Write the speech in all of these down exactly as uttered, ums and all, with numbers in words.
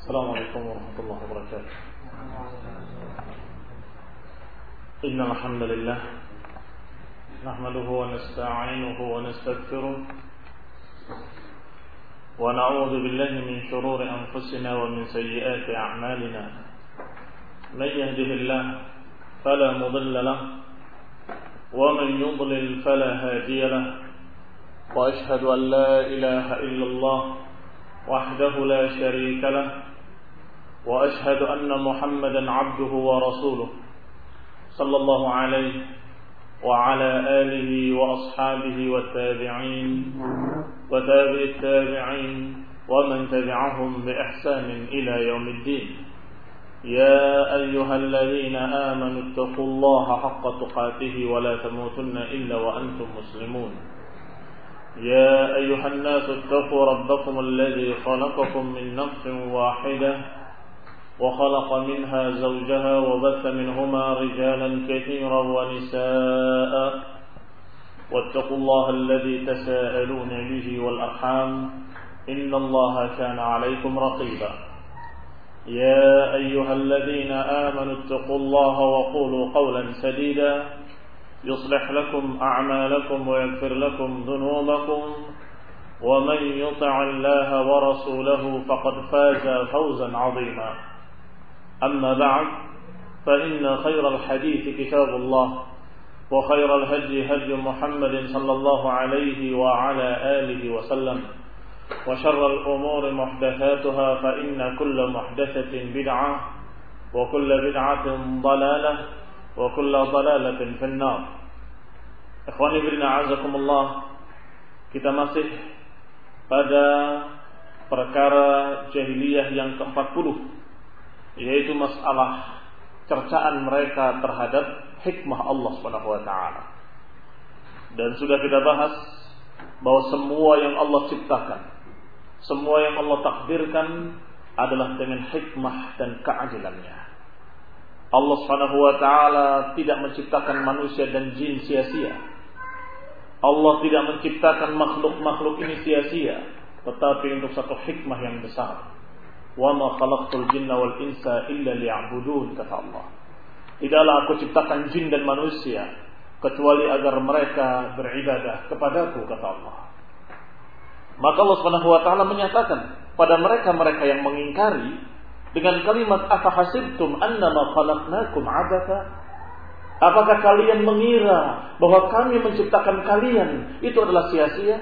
السلام عليكم ورحمة الله وبركاته. إن الحمد لله نحمده ونستعينه ونستغفره ونعوذ بالله من شرور أنفسنا ومن سيئات أعمالنا. من يهده الله فلا مضل له ومن يضلل فلا هادي له، وأشهد أن لا إله إلا الله وحده لا شريك له، وأشهد أن محمدا عبده ورسوله صلى الله عليه وعلى آله وأصحابه والتابعين وتابع التابعين ومن تبعهم بإحسان إلى يوم الدين. يا أيها الذين آمنوا اتقوا الله حق تقاته ولا تموتن إلا وأنتم مسلمون. يا أيها الناس اتقوا ربكم الذي خلقكم من نفس واحدة وخلق منها زوجها وبث منهما رجالا كثيرا ونساء، واتقوا الله الذي تساءلون به والأرحام إن الله كان عليكم رقيبا. يا أيها الذين آمنوا اتقوا الله وقولوا قولا سديدا يصلح لكم أعمالكم ويغفر لكم ذنوبكم، ومن يطع الله ورسوله فقد فاز فوزا عظيما. أما بعد، فإن خير الحديث كتاب الله، وخير الهدي هدي محمد صلى الله عليه وعلى آله وسلم، وشر الأمور محدثاتها، فإن كل محدثة بدعة وكل بدعة ضلالة وكل ضلالة في النار. Ikhwani fillah, azakumullah. Kita masih pada perkara jahiliyah yang keempat puluh, yaitu masalah cercaan mereka terhadap hikmah Allah Subhanahu wa taala. Dan sudah kita bahas bahwa semua yang Allah ciptakan, semua yang Allah takdirkan adalah dengan hikmah dan keadilannya. Allah Subhanahu wa taala tidak menciptakan manusia dan jin sia-sia. Allah tidak menciptakan makhluk-makhluk ini sia-sia, tetapi untuk satu hikmah yang besar. Wa ma khalaqtul jinna wal insa illa liya'budun, kata Allah. Tidaklah aku ciptakan jin dan manusia kecuali agar mereka beribadah kepadaku, kata Allah. Maka Allah Subhanahu wa taala menyatakan pada mereka-mereka yang mengingkari dengan kalimat afahasibtum annama khalaqnakum abatha. Apakah kalian mengira bahwa kami menciptakan kalian itu adalah sia-sia?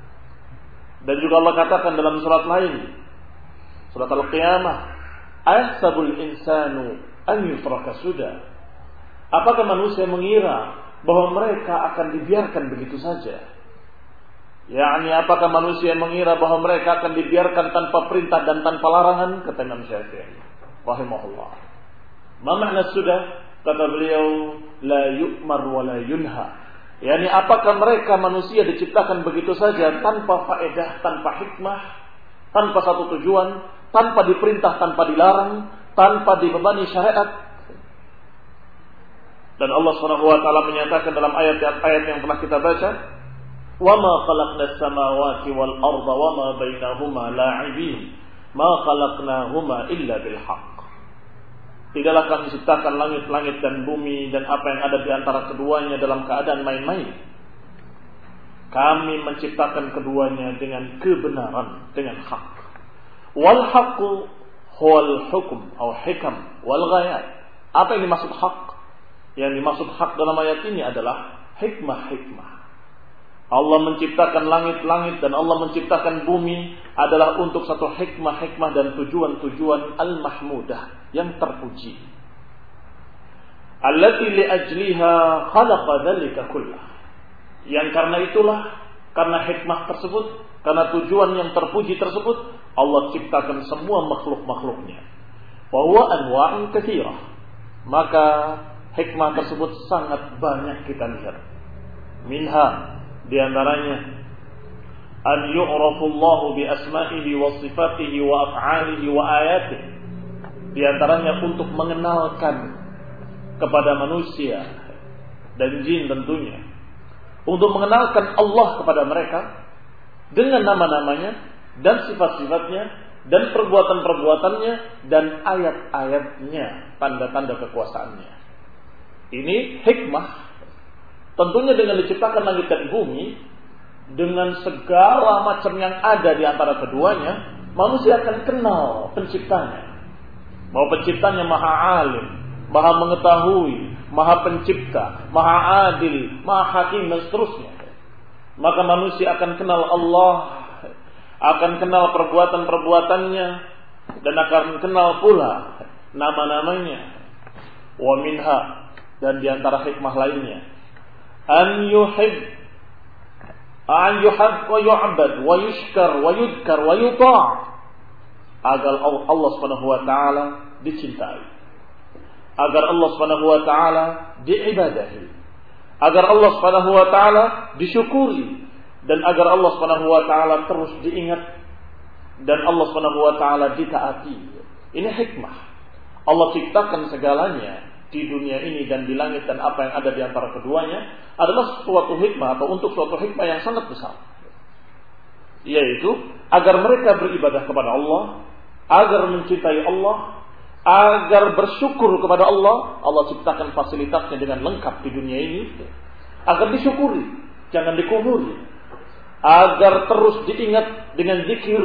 Dan juga Allah katakan dalam surat lain, surat Al-Qiyamah, ahsabul insanu an yusraka suda. Apakah manusia mengira bahwa mereka akan dibiarkan begitu saja? yakni apakah manusia mengira bahwa mereka akan dibiarkan tanpa perintah dan tanpa larangan? Kata Imam Syafi'i rahimahullah. Ma makna sudah? Kata beliau, la yu'mar wa la yunha. yakni apakah mereka manusia diciptakan begitu saja tanpa faedah, tanpa hikmah, tanpa satu tujuan, tanpa diperintah, tanpa dilarang, tanpa dibebani syariat? Dan Allah Subhanahu wa taala menyatakan dalam ayat-ayat yang pernah kita baca, "Wa ma khalaqnas samawati wal arda wa ma bainahuma la'ibin, ma khalaqnahuma illa bil haqq." Tidaklah kami ciptakan langit-langit dan bumi dan apa yang ada di antara keduanya dalam keadaan main-main. Kami menciptakan keduanya dengan kebenaran, dengan hak. Wal haqqu huwal hukm atau hikam wal ghayat. Apa yang dimaksud hak? Yang dimaksud hak dalam ayat ini adalah hikmah-hikmah. Allah menciptakan langit-langit dan Allah menciptakan bumi adalah untuk satu hikmah-hikmah dan tujuan-tujuan al-mahmudah, yang terpuji. Allati li ajliha khalaqa dzalika kullah. Yang karena itulah, karena hikmah tersebut, karena tujuan yang terpuji tersebut, Allah ciptakan semua makhluk-makhluknya. Wa huwa anwa'un katsirah. Maka hikmah tersebut sangat banyak kita lihat. Minha, di antaranya, an yu'rafu Allahu bi asma'ihi wa sifatihi wa af'alihi wa ayatihi. Di antaranya untuk mengenalkan kepada manusia dan jin tentunya, untuk mengenalkan Allah kepada mereka dengan nama-namanya dan sifat-sifatnya dan perbuatan-perbuatannya dan ayat-ayatnya, tanda-tanda kekuasaannya. Ini hikmah. Tentunya dengan diciptakan langit dan bumi, dengan segala macam yang ada di antara keduanya, manusia akan kenal penciptanya. Bahwa penciptanya maha alim, maha mengetahui, maha pencipta, maha adil, maha hakim, dan seterusnya. Maka manusia akan kenal Allah, akan kenal perbuatan-perbuatannya, dan akan kenal pula nama-namanya. Wa minha, dan diantara hikmah lainnya, an yuhib, an yuhab wa yu'bad wa yushkar wa yudkar wa yuta', agar Allah Subhanahu wa taala dicintai, agar Allah Subhanahu wa taala diibadahi, agar Allah Subhanahu wa taala disyukuri, dan agar Allah Subhanahu wa taala terus diingat, dan Allah Subhanahu wa taala ditaati. Ini hikmah. Allah ciptakan segalanya di dunia ini dan di langit dan apa yang ada di antara keduanya adalah suatu hikmah atau untuk suatu hikmah yang sangat besar, yaitu agar mereka beribadah kepada Allah, agar mencintai Allah, agar bersyukur kepada Allah. Allah ciptakan fasilitasnya dengan lengkap di dunia ini agar disyukuri, jangan dikufuri, agar terus diingat dengan zikir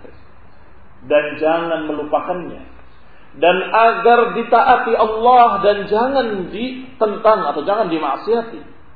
dan jangan melupakannya, dan agar ditaati Allah dan jangan ditentang atau jangan dimaksiati.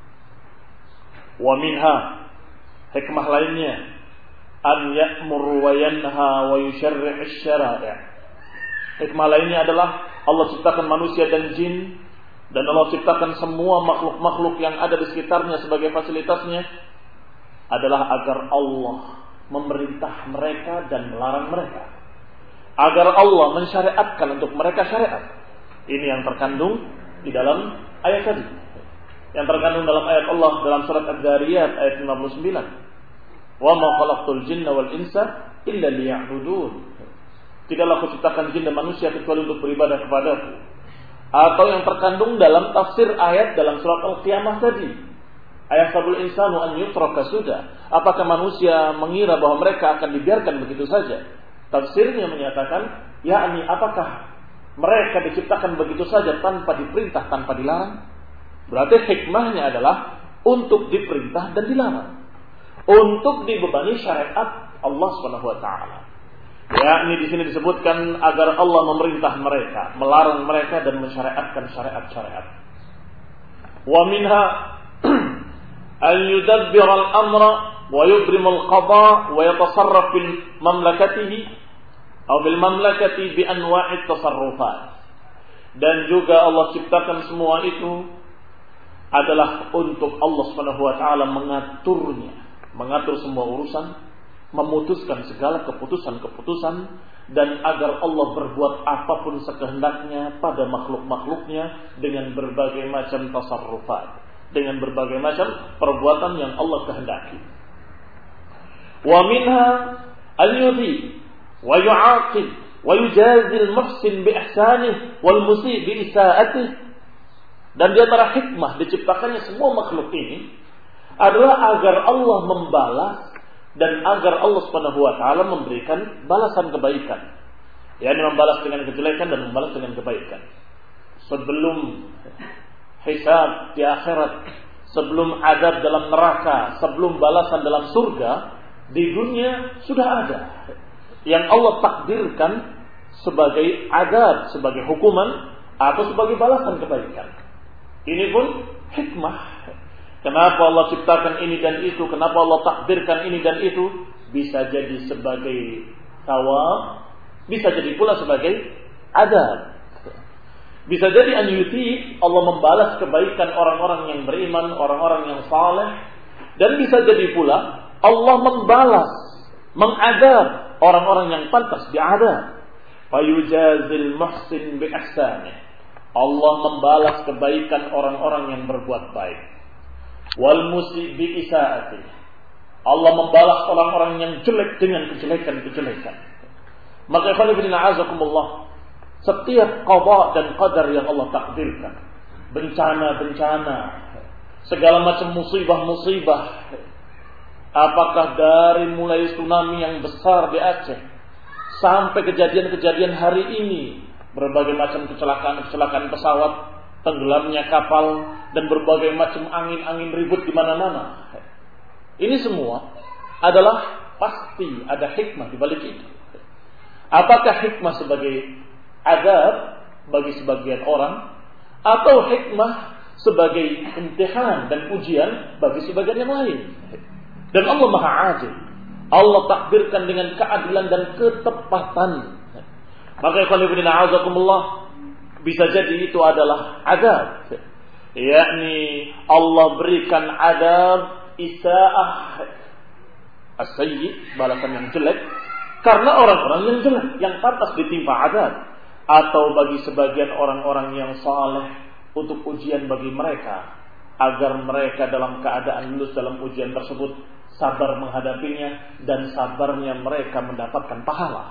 Wa minha, hikmah lainnya, an ya'mur wa yanha wa yusyarri' asy-syara'i'. Hikmah lainnya adalah Allah ciptakan manusia dan jin, dan Allah ciptakan semua makhluk-makhluk yang ada di sekitarnya sebagai fasilitasnya adalah agar Allah memerintah mereka dan melarang mereka, agar Allah mensyariatkan untuk mereka syariat. Ini yang terkandung di dalam ayat tadi, yang terkandung dalam ayat Allah dalam surat Ad-Dariyat ayat lima puluh sembilan. Wa ma khalaqtul jinna wal insa illa liya'budun. Tidaklah aku ciptakan jin dan manusia kecuali untuk beribadah kepadaku. Atau yang terkandung dalam tafsir ayat dalam surat Al-Qiyamah tadi, ayat sabul insanu an yutraka sudah. Apakah manusia mengira bahwa mereka akan dibiarkan begitu saja? Tafsirnya menyatakan, yakni apakah mereka diciptakan begitu saja tanpa diperintah, tanpa dilarang? Berarti hikmahnya adalah untuk diperintah dan dilarang, untuk dibebani syariat Allah Subhanahu wa taala. Ya, ini di sini disebutkan agar Allah memerintah mereka, melarang mereka dan mensyariatkan syariat-syariat. Wa minha an yudabbir al-amra wa yubrim al-qada wa yatasarraf fil mamlakatihi atau fil mamlakati bi anwa'i tasarrufat. Dan juga Allah ciptakan semua itu adalah untuk Allah Subhanahu wa taala mengaturnya, mengatur semua urusan, memutuskan segala keputusan-keputusan, dan agar Allah berbuat apapun sekehendaknya pada makhluk-makhluknya dengan berbagai macam tasarrufat, dengan berbagai macam perbuatan yang Allah kehendaki. Wa minha al-yudhi wa yu'aqib wa yujazil muhsin bi ihsanih wal musii bi isaatih. Dan di antara hikmah diciptakannya semua makhluk ini adalah agar Allah membalas dan agar Allah Subhanahu wa taala memberikan balasan kebaikan. yakni membalas dengan kejelekan dan membalas dengan kebaikan. Sebelum hisab di akhirat, sebelum adab dalam neraka, sebelum balasan dalam surga, di dunia sudah ada yang Allah takdirkan sebagai adab, sebagai hukuman atau sebagai balasan kebaikan. Ini pun hikmah. Kenapa Allah ciptakan ini dan itu, kenapa Allah takdirkan ini dan itu, bisa jadi sebagai thawab, bisa jadi pula sebagai adab. Bisa jadi an yuti, Allah membalas kebaikan orang-orang yang beriman, orang-orang yang saleh, dan bisa jadi pula Allah membalas, mengadab orang-orang yang pantas diadab. Fayujazil muhsin bi ihsanih. Allah membalas kebaikan orang-orang yang berbuat baik. Wal musii bi isaatih. Allah membalas orang-orang yang jelek dengan kejelekan-kejelekan. Maka ikhwan fillah azakumullah, setiap qada dan qadar yang Allah takdirkan, bencana-bencana, segala macam musibah-musibah, apakah dari mulai tsunami yang besar di Aceh sampai kejadian-kejadian hari ini, berbagai macam kecelakaan-kecelakaan pesawat, tenggelamnya kapal, dan berbagai macam angin-angin ribut di mana-mana. Ini semua adalah pasti ada hikmah di balik itu. Apakah hikmah sebagai azab bagi sebagian orang, atau hikmah sebagai imtihan dan ujian bagi sebagian yang lain? Dan Allah Maha Adil. Allah takdirkan dengan keadilan dan ketepatan. Maka ikhwan fillah a'azakumullah, bisa jadi itu adalah azab, yakni Allah berikan azab isaa'ah as-sayyi, balasan yang jelek karena orang-orang yang jelek yang pantas ditimpa azab, atau bagi sebagian orang-orang yang saleh untuk ujian bagi mereka agar mereka dalam keadaan lulus dalam ujian tersebut sabar menghadapinya dan sabarnya mereka mendapatkan pahala.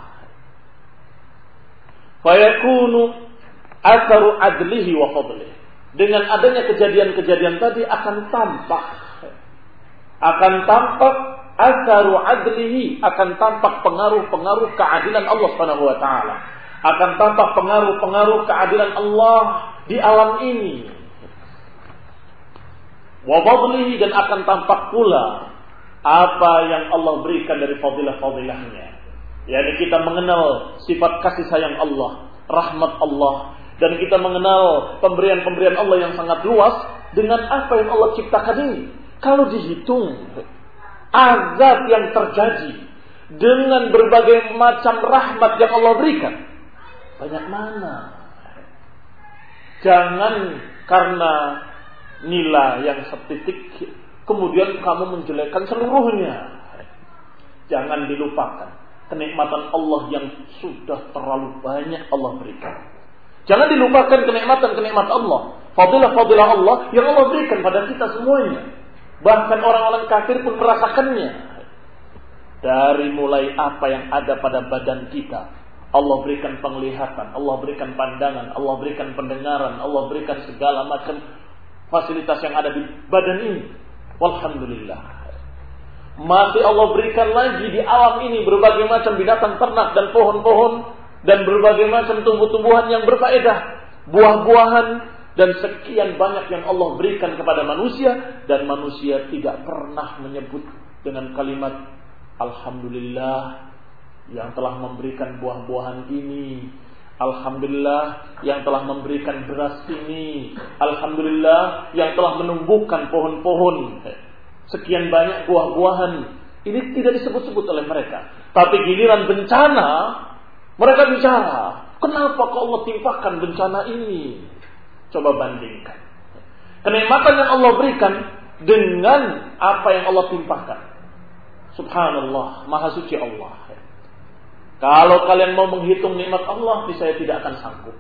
Fayakunu atharu adlihi wa fadlihi. Dengan adanya kejadian-kejadian tadi akan tampak akan tampak atharu adlihi, akan tampak pengaruh-pengaruh keadilan Allah Subhanahu wa taala. Akan tampak pengaruh-pengaruh keadilan Allah di alam ini. Wa fadlihi, dan akan tampak pula apa yang Allah berikan dari fadilah-fadilahnya. yakni kita mengenal sifat kasih sayang Allah, rahmat Allah, dan kita mengenal pemberian-pemberian Allah yang sangat luas dengan apa yang Allah ciptakan ini. Kalau dihitung azab yang terjadi dengan berbagai macam rahmat yang Allah berikan, banyak mana? Jangan karena nilai yang setitik kemudian kamu menjelekkan seluruhnya. Jangan dilupakan kenikmatan Allah yang sudah terlalu banyak Allah berikan. Jangan dilupakan kenikmatan-kenikmatan Allah, fadilah-fadilah Allah yang Allah berikan pada kita semuanya. Bahkan orang-orang kafir pun merasakannya. Dari mulai apa yang ada pada badan kita, Allah berikan penglihatan, Allah berikan pandangan, Allah berikan pendengaran, Allah berikan segala macam fasilitas yang ada di badan ini. Walhamdulillah. Masih Allah berikan lagi di alam ini berbagai macam binatang ternak dan pohon-pohon dan berbagai macam tumbuh-tumbuhan yang berfaedah, buah-buahan, dan sekian banyak yang Allah berikan kepada manusia, dan manusia tidak pernah menyebut dengan kalimat Alhamdulillah yang telah memberikan buah-buahan ini, Alhamdulillah yang telah memberikan beras ini, Alhamdulillah yang telah menumbuhkan pohon-pohon, sekian banyak buah-buahan. Ini tidak disebut-sebut oleh mereka. Tapi giliran bencana, mereka bicara, kenapa kok Allah timpakan bencana ini? Coba bandingkan kenikmatan yang Allah berikan dengan apa yang Allah timpakan. Subhanallah, maha suci Allah. Kalau kalian mau menghitung nikmat Allah, saya tidak akan sanggup.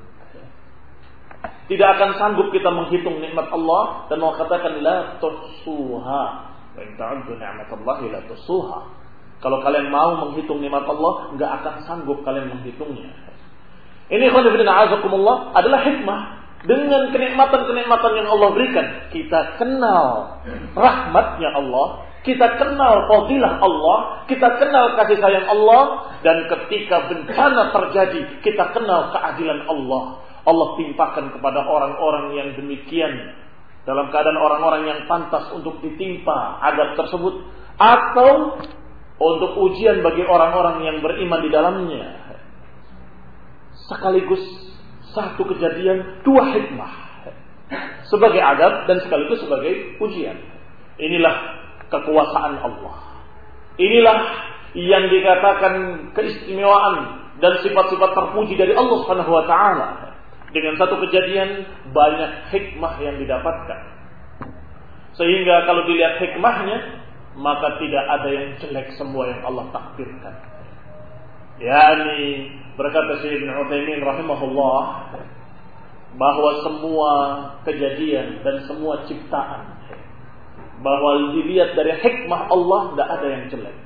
Tidak akan sanggup kita menghitung nikmat Allah, dan Allah katakan la tuhsuha. Wa in ta'uddu ni'matallahi la tuhsuha. Kalau kalian mau menghitung nikmat Allah, enggak akan sanggup kalian menghitungnya. Ini khonifidina azakumullah adalah hikmah. Dengan kenikmatan-kenikmatan yang Allah berikan, kita kenal rahmatnya Allah, kita kenal fadilah Allah, kita kenal kasih sayang Allah, dan ketika bencana terjadi, kita kenal keadilan Allah. Allah timpakan kepada orang-orang yang demikian dalam keadaan orang-orang yang pantas untuk ditimpa azab tersebut, atau untuk ujian bagi orang-orang yang beriman di dalamnya. Sekaligus satu kejadian, dua hikmah, sebagai adab dan sekaligus sebagai ujian. Inilah kekuasaan Allah. Inilah yang dikatakan keistimewaan dan sifat-sifat terpuji dari Allah Subhanahu wa taala. Dengan satu kejadian banyak hikmah yang didapatkan. Sehingga kalau dilihat hikmahnya, maka tidak ada yang jelek semua yang Allah takdirkan. yakni berkata Syekh Ibnu Utsaimin rahimahullah bahwa semua kejadian dan semua ciptaan, bahwa dilihat dari hikmah Allah, tidak ada yang jelek.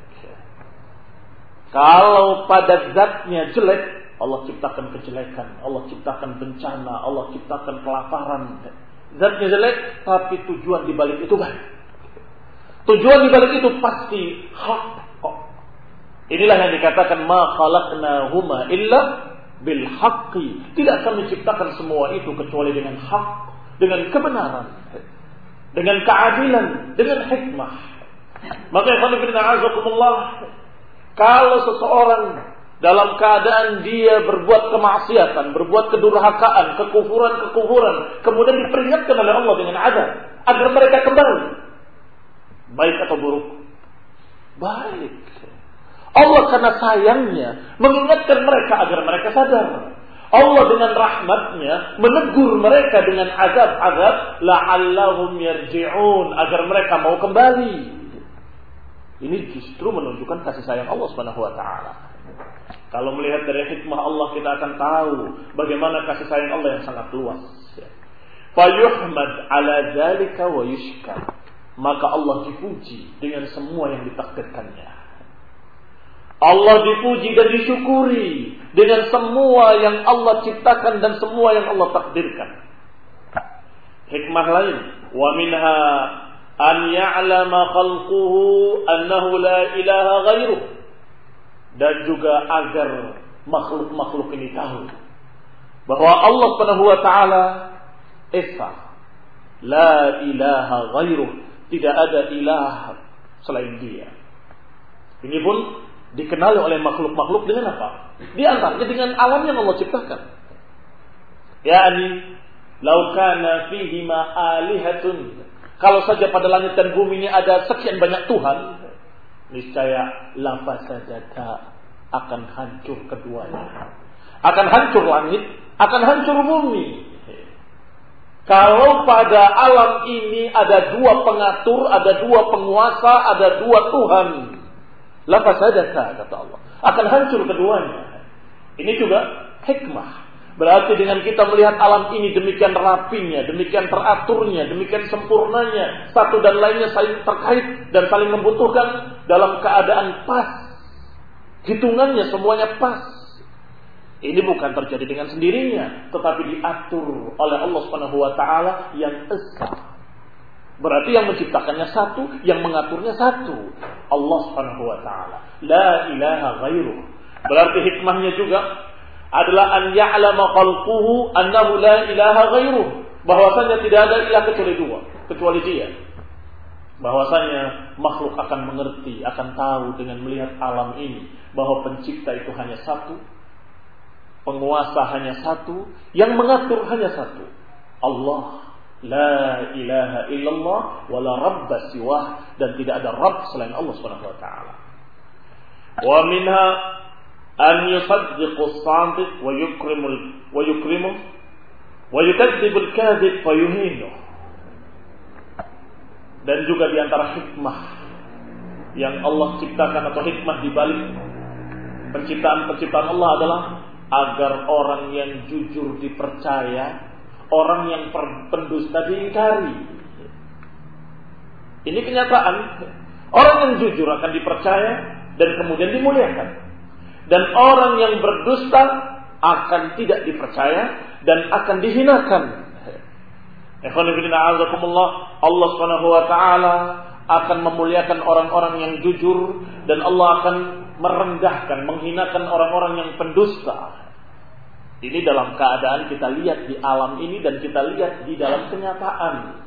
Kalau pada zatnya jelek, Allah ciptakan kejelekan, Allah ciptakan bencana, Allah ciptakan kelaparan. Zatnya jelek, tapi tujuan di balik itu baik. Tujuan di balik itu pasti hak kok. Inilah yang dikatakan ma khalaqnahuma illa bil haqqi. Tidak kami ciptakan semua itu kecuali dengan hak, dengan kebenaran, dengan keadilan, dengan hikmah. Maka ikhwan fillah azakumullah, kalau seseorang dalam keadaan dia berbuat kemaksiatan, berbuat kedurhakaan, kekufuran-kekufuran, kemudian diperingatkan oleh Allah dengan azab agar mereka kembali, baik atau buruk? Baik. Allah karena sayangnya mengingatkan mereka agar mereka sadar. Allah dengan rahmatnya menegur mereka dengan azab-azab la'allahum yarji'un, agar mereka mau kembali. Ini justru menunjukkan kasih sayang Allah Subhanahu wa taala. Kalau melihat dari hikmah Allah, kita akan tahu bagaimana kasih sayang Allah yang sangat luas. Fa yuhmad ala dzalika wa yushkar. Maka Allah dipuji dengan semua yang ditakdirkannya. Allah dipuji dan disyukuri dengan semua yang Allah ciptakan dan semua yang Allah takdirkan. Hikmah lain, wa minha an ya'lama khalquhu annahu la ilaha ghairuh. Dan juga agar makhluk-makhluk ini tahu bahwa Allah Subhanahu wa taala esa, la ilaha ghairuh, tidak ada ilah selain Dia. Ini pun dikenali oleh makhluk-makhluk dengan apa? Di antaranya dengan alam yang Allah ciptakan. Yani, lau kana fihi ma alihatun. Kalau saja pada langit dan bumi ini ada sekian banyak Tuhan, niscaya la fasadata, akan hancur keduanya. Akan hancur langit, akan hancur bumi. Kalau pada alam ini ada dua pengatur, ada dua penguasa, ada dua Tuhan, la fasadata, kata Allah, akan hancur keduanya. Ini juga hikmah. Berarti dengan kita melihat alam ini demikian rapinya, demikian teraturnya, demikian sempurnanya, satu dan lainnya saling terkait dan saling membutuhkan dalam keadaan pas. Hitungannya semuanya pas. Ini bukan terjadi dengan sendirinya, tetapi diatur oleh Allah Subhanahu wa taala yang esa. Berarti yang menciptakannya satu, yang mengaturnya satu, Allah Subhanahu wa taala. La ilaha ghairuh. Berarti hikmahnya juga adalah an ya'lama khalquhu annahu la ilaha ghairuh, bahwasanya tidak ada ilah kecuali dua, kecuali Dia. Bahwasanya makhluk akan mengerti, akan tahu dengan melihat alam ini bahwa pencipta itu hanya satu, penguasa hanya satu, yang mengatur hanya satu, Allah. La ilaha illallah wa la rabba siwah, dan tidak ada Rabb selain Allah Subhanahu wa taala. Wa minha an yusaddiqu as-sadiq wa yukrimu wa yukrimu wa yukadzibu al-kadhib fa yuhinu. Dan juga di antara hikmah yang Allah ciptakan atau hikmah di balik penciptaan-penciptaan Allah adalah agar orang yang jujur dipercaya, orang yang pendusta diingkari. Ini kenyataan. Orang yang jujur akan dipercaya dan kemudian dimuliakan. Dan orang yang berdusta akan tidak dipercaya dan akan dihinakan. Allah Subhanahu wa taala akan memuliakan orang-orang yang jujur, dan Allah akan merendahkan, menghinakan orang-orang yang pendusta. Ini dalam keadaan kita lihat di alam ini dan kita lihat di dalam kenyataan.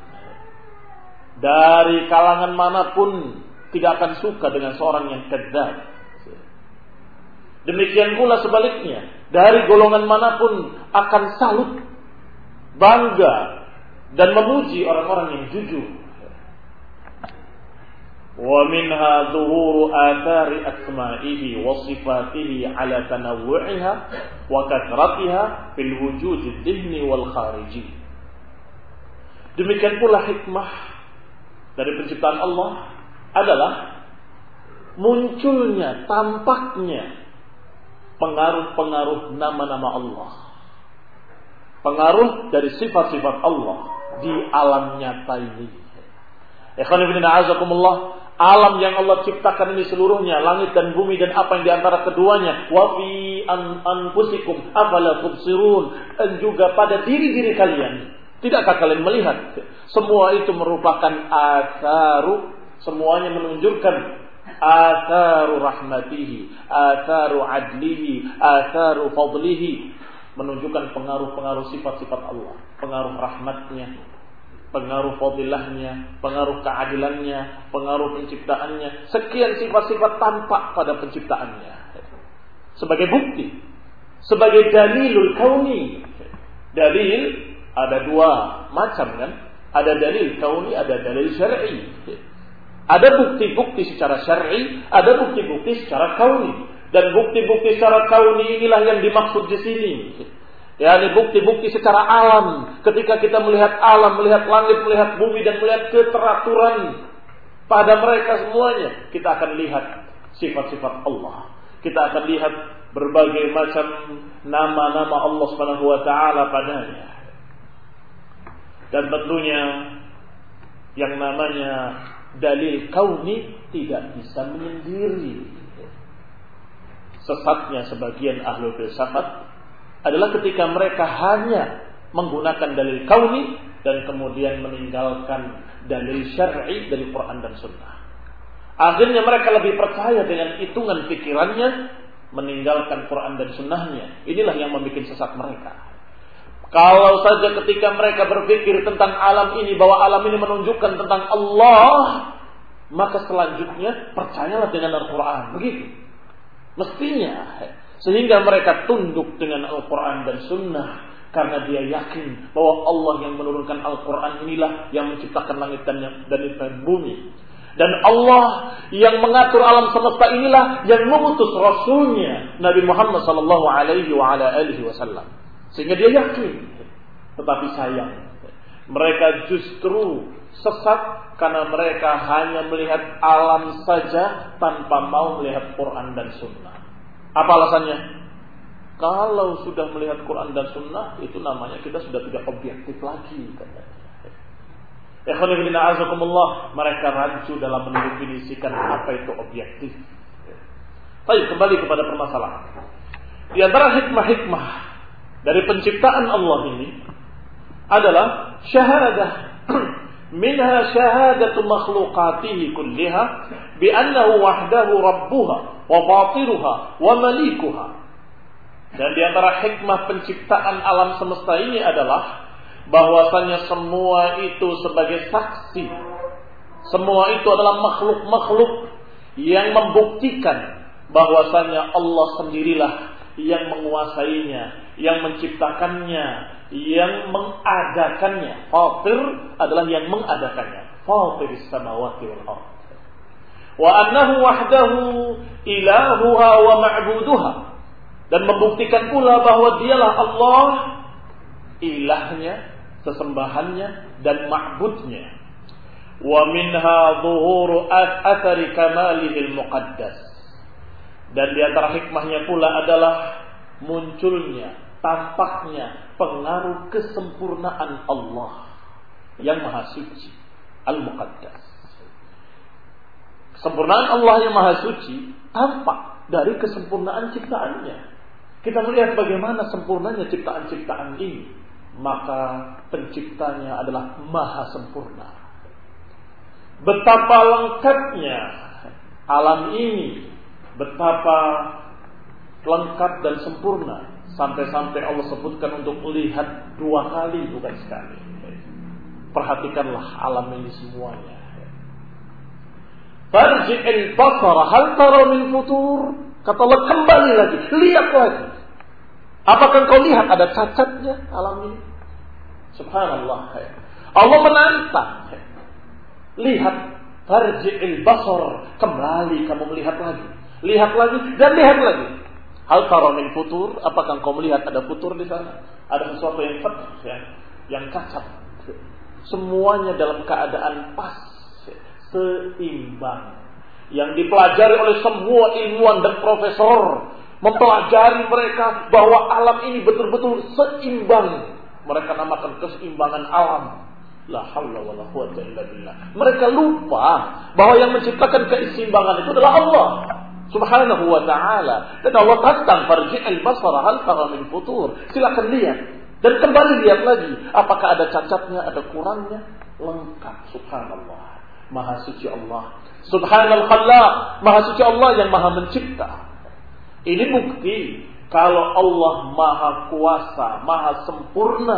Dari kalangan manapun tidak akan suka dengan seorang yang kadzdzab. Demikian pula sebaliknya, dari golongan manapun akan salut, bangga dan memuji orang-orang yang jujur. Wa minha zuhuru athari asma'ihi wa sifatihi ala tanawwu'iha wa kathratiha fil wujud ad-dhihni wal khariji. Demikian pula hikmah dari penciptaan Allah adalah munculnya, tampaknya pengaruh-pengaruh nama-nama Allah, pengaruh dari sifat-sifat Allah di alam nyata ini. Ikhwan fillah azakumullah, alam yang Allah ciptakan ini seluruhnya, langit dan bumi dan apa yang di antara keduanya, wa fi anfusikum afala tubsirun, dan juga pada diri-diri kalian, tidakkah kalian melihat? Semua itu merupakan atharu, semuanya menunjukkan atharu rahmatihi, atharu adlihi, atharu fadlihi, menunjukkan pengaruh-pengaruh sifat-sifat Allah, pengaruh rahmatnya, pengaruh fadilahnya, pengaruh keadilannya, pengaruh penciptaannya. Sekian sifat-sifat tampak pada penciptaannya sebagai bukti, sebagai dalilul kauni. Dalil ada dua macam kan? Ada dalil kauni, ada dalil syar'i. Ada bukti-bukti secara syar'i, ada bukti-bukti secara kauni. Dan bukti-bukti secara kauni inilah yang dimaksud di sini. yakni bukti-bukti secara alam. Ketika kita melihat alam, melihat langit, melihat bumi dan melihat keteraturan pada mereka semuanya, kita akan lihat sifat-sifat Allah. Kita akan lihat berbagai macam nama-nama Allah Subhanahu wa taala padanya. Dan tentunya yang namanya dalil kauni tidak bisa menyendiri. Sesatnya sebagian ahlu filsafat adalah ketika mereka hanya menggunakan dalil kauni dan kemudian meninggalkan dalil syar'i dari Quran dan Sunnah. Akhirnya mereka lebih percaya dengan hitungan pikirannya, meninggalkan Quran dan Sunnahnya. Inilah yang membuat sesat mereka. Kalau saja ketika mereka berpikir tentang alam ini, bahwa alam ini menunjukkan tentang Allah, maka selanjutnya percayalah dengan Al-Quran. Begitu mestinya. Sehingga mereka tunduk dengan Al-Quran dan Sunnah, karena dia yakin bahwa Allah yang menurunkan Al-Quran inilah yang menciptakan langit dan, dan bumi. Dan Allah yang mengatur alam semesta inilah yang mengutus Rasulnya Nabi Muhammad sallallahu alaihi wa ala alihi wasallam. Sehingga dia yakin. Tetapi sayang, mereka justru sesat karena mereka hanya melihat alam saja tanpa mau melihat Quran dan Sunnah. Apa alasannya? Kalau sudah melihat Quran dan Sunnah, itu namanya kita sudah tidak objektif lagi. Ikhwanifidina azakumullah, mereka rancu dalam mendefinisikan apa itu objektif. Baik, kembali kepada permasalahan. Di antara hikmah-hikmah dari penciptaan Allah ini adalah syahadah. Minha syahadatu makhluqatihi kulliha bi annahu wahdahu rabbuha wa fatiruha wa malikuha. Dan di antara hikmah penciptaan alam semesta ini adalah bahwasanya semua itu sebagai saksi. Semua itu adalah makhluk-makhluk yang membuktikan bahwasanya Allah sendirilah yang menguasainya, yang menciptakannya, yang mengadakannya. Fatir adalah yang mengadakannya. Fatiris samawati wal ardh. Wa annahu wahdahu ilahuha wa ma'buduha. Dan membuktikan pula bahwa dialah Allah, ilahnya, sesembahannya dan ma'budnya. Wa minha zuhuru athari kamalihil muqaddas. Dan di antara hikmahnya pula adalah munculnya, tampaknya pengaruh kesempurnaan Allah yang maha suci, al-muqaddas. Kesempurnaan Allah yang maha suci tampak dari kesempurnaan ciptaannya. Kita melihat bagaimana sempurnanya ciptaan-ciptaan ini, maka penciptanya adalah maha sempurna. Betapa lengkapnya alam ini, betapa lengkap dan sempurna, sampai-sampai Allah sebutkan untuk melihat dua kali bukan sekali. Perhatikanlah alam ini semuanya. Farji'il basara hal tara min futur. Kata Allah, kembali lagi, lihat lagi. Apakah kau lihat ada cacatnya alam ini? Subhanallah. Allah menantang. Lihat, farji'il basar, kembali kamu melihat lagi. Lihat lagi dan lihat lagi. Hal tara min futur, apakah kau melihat ada futur di sana? Ada sesuatu yang fath, ya, yang cacat. Semuanya dalam keadaan pas, seimbang. Yang dipelajari oleh semua ilmuwan dan profesor, mempelajari mereka bahwa alam ini betul-betul seimbang. Mereka namakan keseimbangan alam. La haula wala quwwata illa billah. Mereka lupa bahwa yang menciptakan keseimbangan itu adalah Allah Subhanahu wa ta'ala. Dan Allah tantang, farji'il basara hal tara min futur. Silakan lihat dan kembali lihat lagi. Apakah ada cacatnya, ada kurangnya? Lengkap. Subhanallah. Maha suci Allah. Subhanal Khallaq, Maha suci Allah yang Maha mencipta. Ini bukti kalau Allah Maha kuasa, Maha sempurna.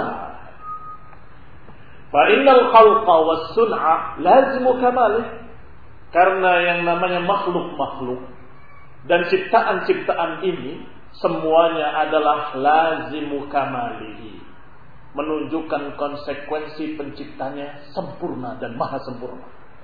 Fa innal khalqa was sun'a lazimu kamalih. Karena yang namanya makhluk-makhluk dan ciptaan-ciptaan ini semuanya adalah lazimu kamalihi, menunjukkan konsekuensi penciptanya sempurna dan maha sempurna.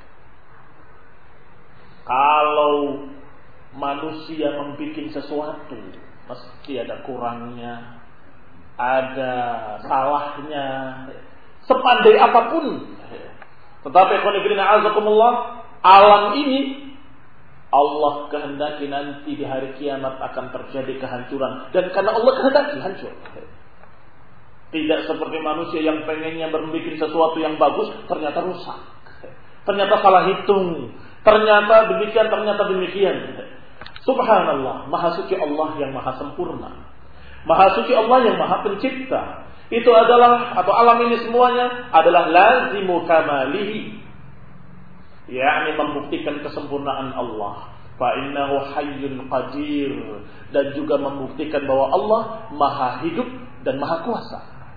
Kalau manusia membuat sesuatu mesti ada kurangnya, ada salahnya, sepandai apapun. Tetapi azakumullah, alam ini Allah kehendaki nanti di hari kiamat akan terjadi kehancuran, dan karena Allah kehendaki hancur. Tidak seperti manusia yang pengennya membuat sesuatu yang bagus ternyata rusak, ternyata salah hitung, ternyata demikian, ternyata demikian. Subhanallah, Maha suci Allah yang maha sempurna, Maha suci Allah yang maha pencipta. Itu adalah, atau alam ini semuanya adalah lazimu kamalihi, yakni membuktikan kesempurnaan Allah. Fa innahu hayyun qadir, dan juga membuktikan bahwa Allah maha hidup dan maha kuasa.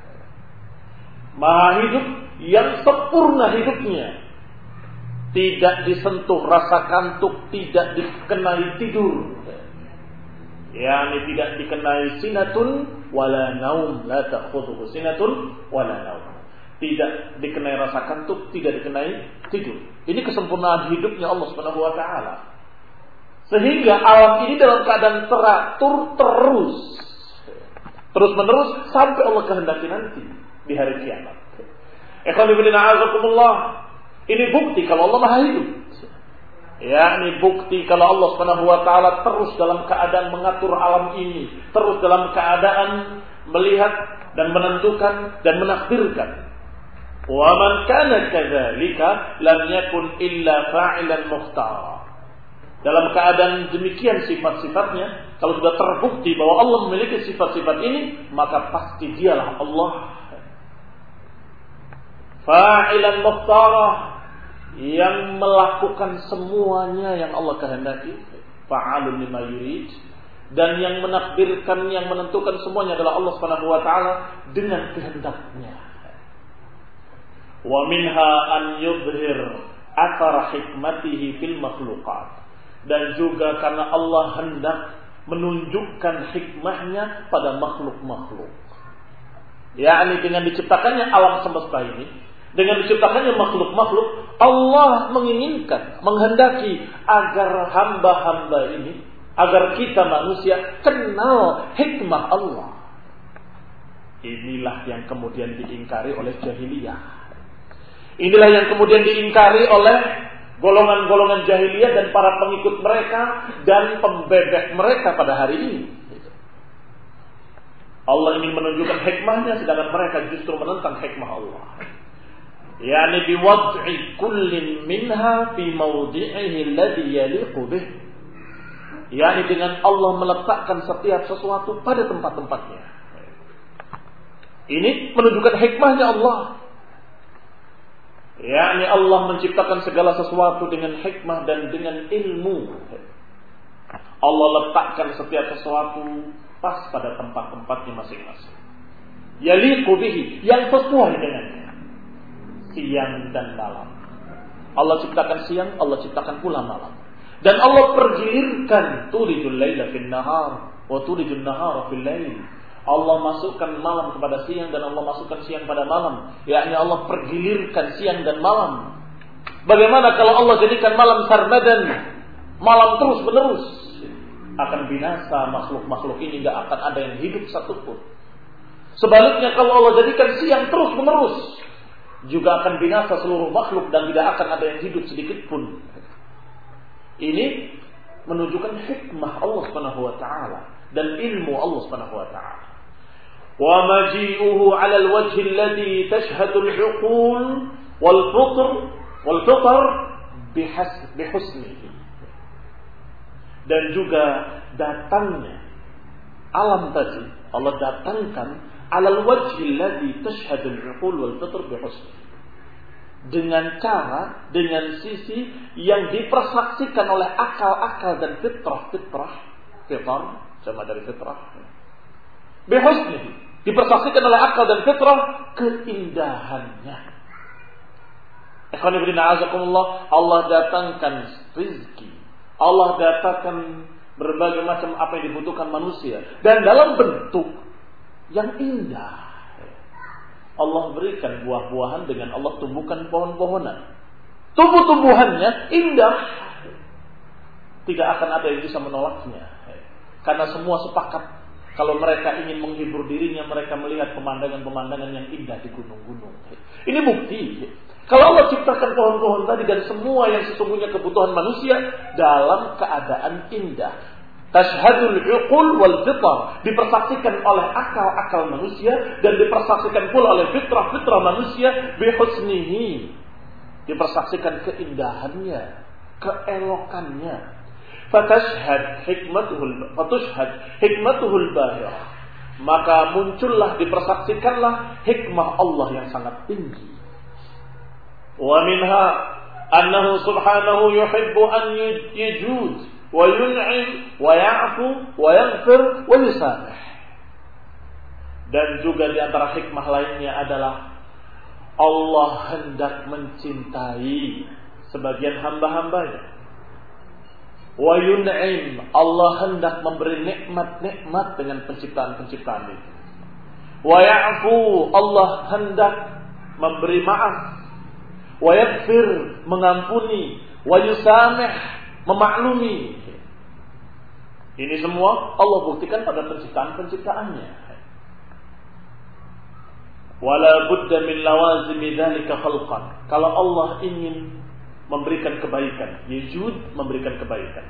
Maha hidup yang sempurna hidupnya, tidak disentuh rasa kantuk, tidak dikenai tidur, yakni tidak dikenai sinatun wala naum, la ta'khudhuhu sinatun wala naum. Tidak dikenai rasa kantuk, tidak dikenai tidur. Ini kesempurnaan hidupnya Allah Subhanahu wa taala. Sehingga alam ini dalam keadaan teratur terus, terus menerus sampai Allah kehendaki nanti di hari kiamat. Ikhwan fillah a'azakumullah, ini bukti kalau Allah maha hidup. Ya, ini bukti kalau Allah Subhanahu wa taala terus dalam keadaan mengatur alam ini, terus dalam keadaan melihat dan menentukan dan menakdirkan. Wa man kana kadzalika lam yakun illa fa'ilan mukhtara. Dalam keadaan demikian sifat-sifatnya, kalau sudah terbukti bahwa Allah memiliki sifat-sifat ini, maka pasti dialah Allah fa'ilan mukhtara, yang melakukan semuanya yang Allah kehendaki, fa'alun lima yurid, dan yang menakdirkan, yang menentukan semuanya adalah Allah Subhanahu wa taala dengan kehendaknya. Wa minha an yudhhir athar hikmatihi fil makhluqat, dan juga karena Allah hendak menunjukkan hikmahnya pada makhluk-makhluk. yakni dengan diciptakannya alam semesta ini, dengan diciptakannya makhluk-makhluk, Allah menginginkan, menghendaki agar hamba-hamba ini, agar kita manusia kenal hikmah Allah. Inilah yang kemudian diingkari oleh jahiliyah. Inilah yang kemudian diingkari oleh golongan-golongan jahiliyah dan para pengikut mereka dan pembebek mereka pada hari ini. Allah ingin menunjukkan hikmahnya, sedangkan mereka justru menentang hikmah Allah. Yani biwad'i kullin minha fi mawdi'ihi alladhi yaliqu bih. Yani dengan Allah meletakkan setiap sesuatu pada tempat-tempatnya. Ini menunjukkan hikmahnya Allah. Yani Allah menciptakan segala sesuatu dengan hikmah dan dengan ilmu. Allah letakkan setiap sesuatu pas pada tempat-tempatnya masing-masing. Yaliqu bihi, yang sesuai dengannya. Siang dan malam. Allah ciptakan siang, Allah ciptakan pula malam. Dan Allah pergilirkan tulijul laila fil nahar wa tulijul nahara fil lail. Allah masukkan malam kepada siang dan Allah masukkan siang pada malam. Yakni Allah pergilirkan siang dan malam. Bagaimana kalau Allah jadikan malam sarmadan, malam terus menerus? Akan binasa makhluk-makhluk ini, tidak akan ada yang hidup satupun. Sebaliknya kalau Allah jadikan siang terus menerus, juga akan binasa seluruh makhluk dan tidak akan ada yang hidup sedikit pun. Ini menunjukkan hikmah Allah Subhanahu wa taala dan ilmu Allah Subhanahu wa taala. Wa maji'uhu 'ala al-wajhi alladhi tashhadu al-'uqul wal-fitr wal-fitr bihusnihi. Dan juga datangnya alam tadi Allah datangkan 'ala al-wajhi alladhi tashhadu al-'uqul wal-fitr bihusnihi. dengan cara, dengan sisi yang dipersaksikan oleh akal-akal dan fitrah-fitrah, fitrah sama dari fitrah. Bihusni, dipersaksikan oleh akal dan fitrah keindahannya. Ikhwan fillah a'azakumullah, Allah datangkan rizki, Allah datangkan berbagai macam apa yang dibutuhkan manusia dan dalam bentuk yang indah. Allah berikan buah-buahan dengan Allah tumbuhkan pohon-pohonan. Tumbuh-tumbuhannya indah. Tidak akan ada yang bisa menolaknya. Karena semua sepakat kalau mereka ingin menghibur dirinya, mereka melihat pemandangan-pemandangan yang indah di gunung-gunung. Ini bukti. Kalau Allah ciptakan pohon-pohon tadi dan semua yang sesungguhnya kebutuhan manusia dalam keadaan indah. Tashhadul uqul wal fitrah, dipersaksikan oleh akal-akal manusia dan dipersaksikan pula oleh fitrah-fitrah manusia bihusnihi, dipersaksikan keindahannya, keelokannya. Fatashhad hikmatuhul fatushhad hikmatuhul bahirah, maka muncullah, dipersaksikanlah hikmah Allah yang sangat tinggi. Wa minha annahu subhanahu yuhibbu an yajud wa yun'im wa ya'fu wa yaghfir wa yusamih. Dan juga di antara hikmah lainnya adalah Allah hendak mencintai sebagian hamba-hambanya. Wa yun'im, Allah hendak memberi nikmat-nikmat dengan penciptaan-penciptaan itu. Wa ya'fu, Allah hendak memberi maaf. Wa yaghfir, mengampuni. Wa yusamih, memaklumi. Ini semua Allah buktikan pada penciptaan-penciptaannya. Wala budda min lawazimi dzalika khalqan. Kalau Allah ingin memberikan kebaikan, yujud, memberikan kebaikan.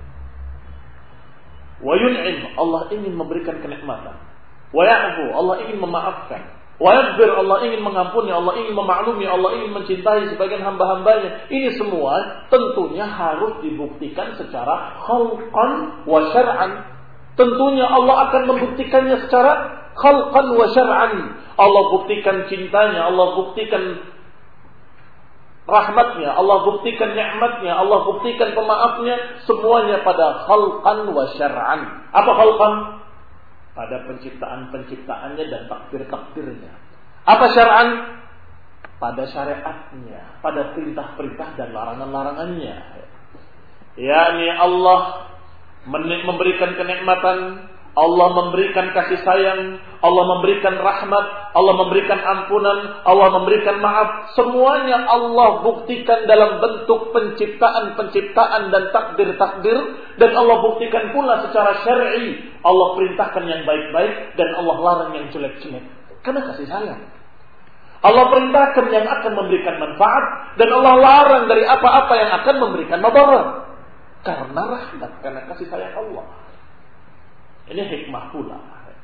Wa yun'im, Allah ingin memberikan kenikmatan. Wa ya'fu, Allah ingin memaafkan. Wa yaghfir, Allah ingin mengampuni, Allah ingin memaklumi, Allah ingin mencintai sebagian hamba-hambanya. Ini semua tentunya harus dibuktikan secara khalqan wa syar'an. Tentunya Allah akan membuktikannya secara khalqan wa syar'an. Allah buktikan cintanya, Allah buktikan rahmatnya, Allah buktikan nikmatnya, Allah buktikan pemaafnya, semuanya pada khalqan wa syar'an. Apa khalqan? Pada penciptaan-penciptaannya dan takdir-takdirnya. Apa syar'an? Pada syariatnya, pada perintah-perintah dan larangan-larangannya. yakni Allah memberikan kenikmatan, Allah memberikan kasih sayang, Allah memberikan rahmat, Allah memberikan ampunan, Allah memberikan maaf. Semuanya Allah buktikan dalam bentuk penciptaan-penciptaan dan takdir-takdir. Dan Allah buktikan pula secara syar'i. Allah perintahkan yang baik-baik dan Allah larang yang jelek-jelek. Karena kasih sayang. Allah perintahkan yang akan memberikan manfaat dan Allah larang dari apa-apa yang akan memberikan madarat. Karena rahmat, karena kasih sayang Allah. Ini hikmah pula.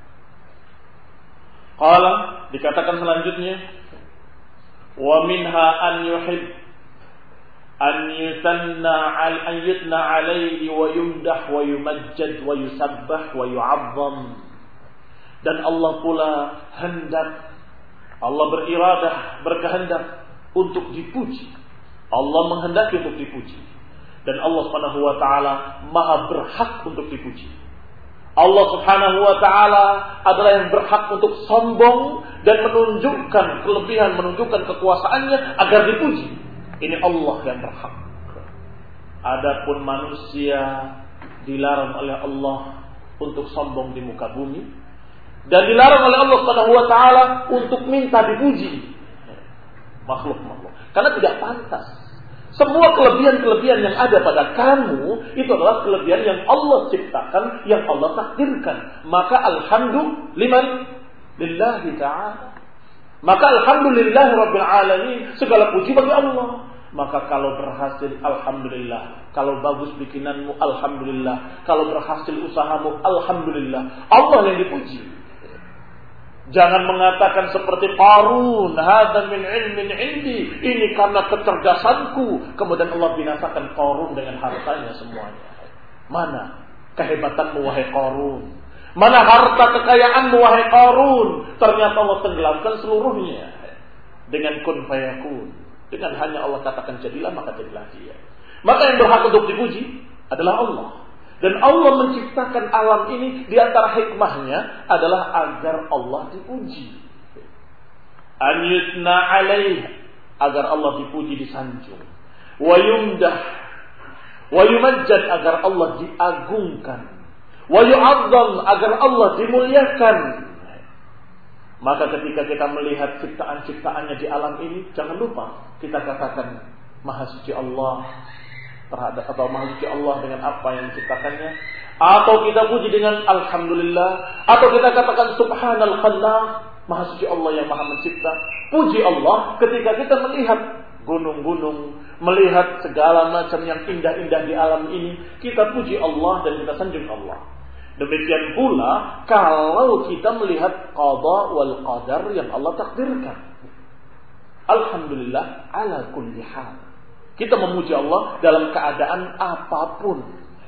Qala, dikatakan selanjutnya, wa minha an yuhib an yusanna al an yutna alaihi wa yumdah wa yumajjad wa yusabbah wa yu'azzam. Dan Allah pula hendak, Allah beriradah, berkehendak untuk dipuji. Allah menghendaki untuk dipuji. Dan Allah Subhanahu wa taala Maha berhak untuk dipuji. Allah Subhanahu wa taala adalah yang berhak untuk sombong dan menunjukkan kelebihan, menunjukkan kekuasaannya agar dipuji. Ini Allah yang berhak. Adapun manusia dilarang oleh Allah untuk sombong di muka bumi dan dilarang oleh Allah Subhanahu wa taala untuk minta dipuji. Makhluk-makhluk. Karena tidak pantas. Semua kelebihan-kelebihan yang ada pada kamu itu adalah kelebihan yang Allah ciptakan, yang Allah takdirkan. Maka alhamdulillah lillahi ta'ala. Maka alhamdulillah rabbil alamin, segala puji bagi Allah. Maka kalau berhasil alhamdulillah, kalau bagus bikinanmu alhamdulillah, kalau berhasil usahamu alhamdulillah. Allah yang dipuji. Jangan mengatakan seperti Qarun, hadza min ilmin indi, ini karena kecerdasanku. Kemudian Allah binasakan Qarun dengan hartanya semuanya. Mana kehebatanmu wahai Qarun? Mana harta kekayaanmu wahai Qarun? Ternyata Allah tenggelamkan seluruhnya dengan kun fayakun. Dengan hanya Allah katakan jadilah, maka jadilah dia. Maka yang berhak untuk dipuji adalah Allah. Dan Allah menciptakan alam ini, di antara hikmahnya adalah agar Allah dipuji. An yutna alaih, agar Allah dipuji, disanjung. Wa yumdah, wa yumajjad, agar Allah diagungkan. Wa yu'azzam, agar Allah dimuliakan. Maka ketika kita melihat ciptaan-ciptaannya di alam ini, jangan lupa kita katakan Maha Suci Allah terhadap, atau Maha Suci Allah dengan apa yang diciptakannya, atau kita puji dengan Alhamdulillah, atau kita katakan Subhanal Khallaq, Maha Suci Allah yang Maha Mencipta. Puji Allah ketika kita melihat gunung-gunung, melihat segala macam yang indah-indah di alam ini, kita puji Allah dan kita sanjung Allah. Demikian pula kalau kita melihat qada wal qadar yang Allah takdirkan. Alhamdulillah ala kulli hal. Kita memuji Allah dalam keadaan apapun.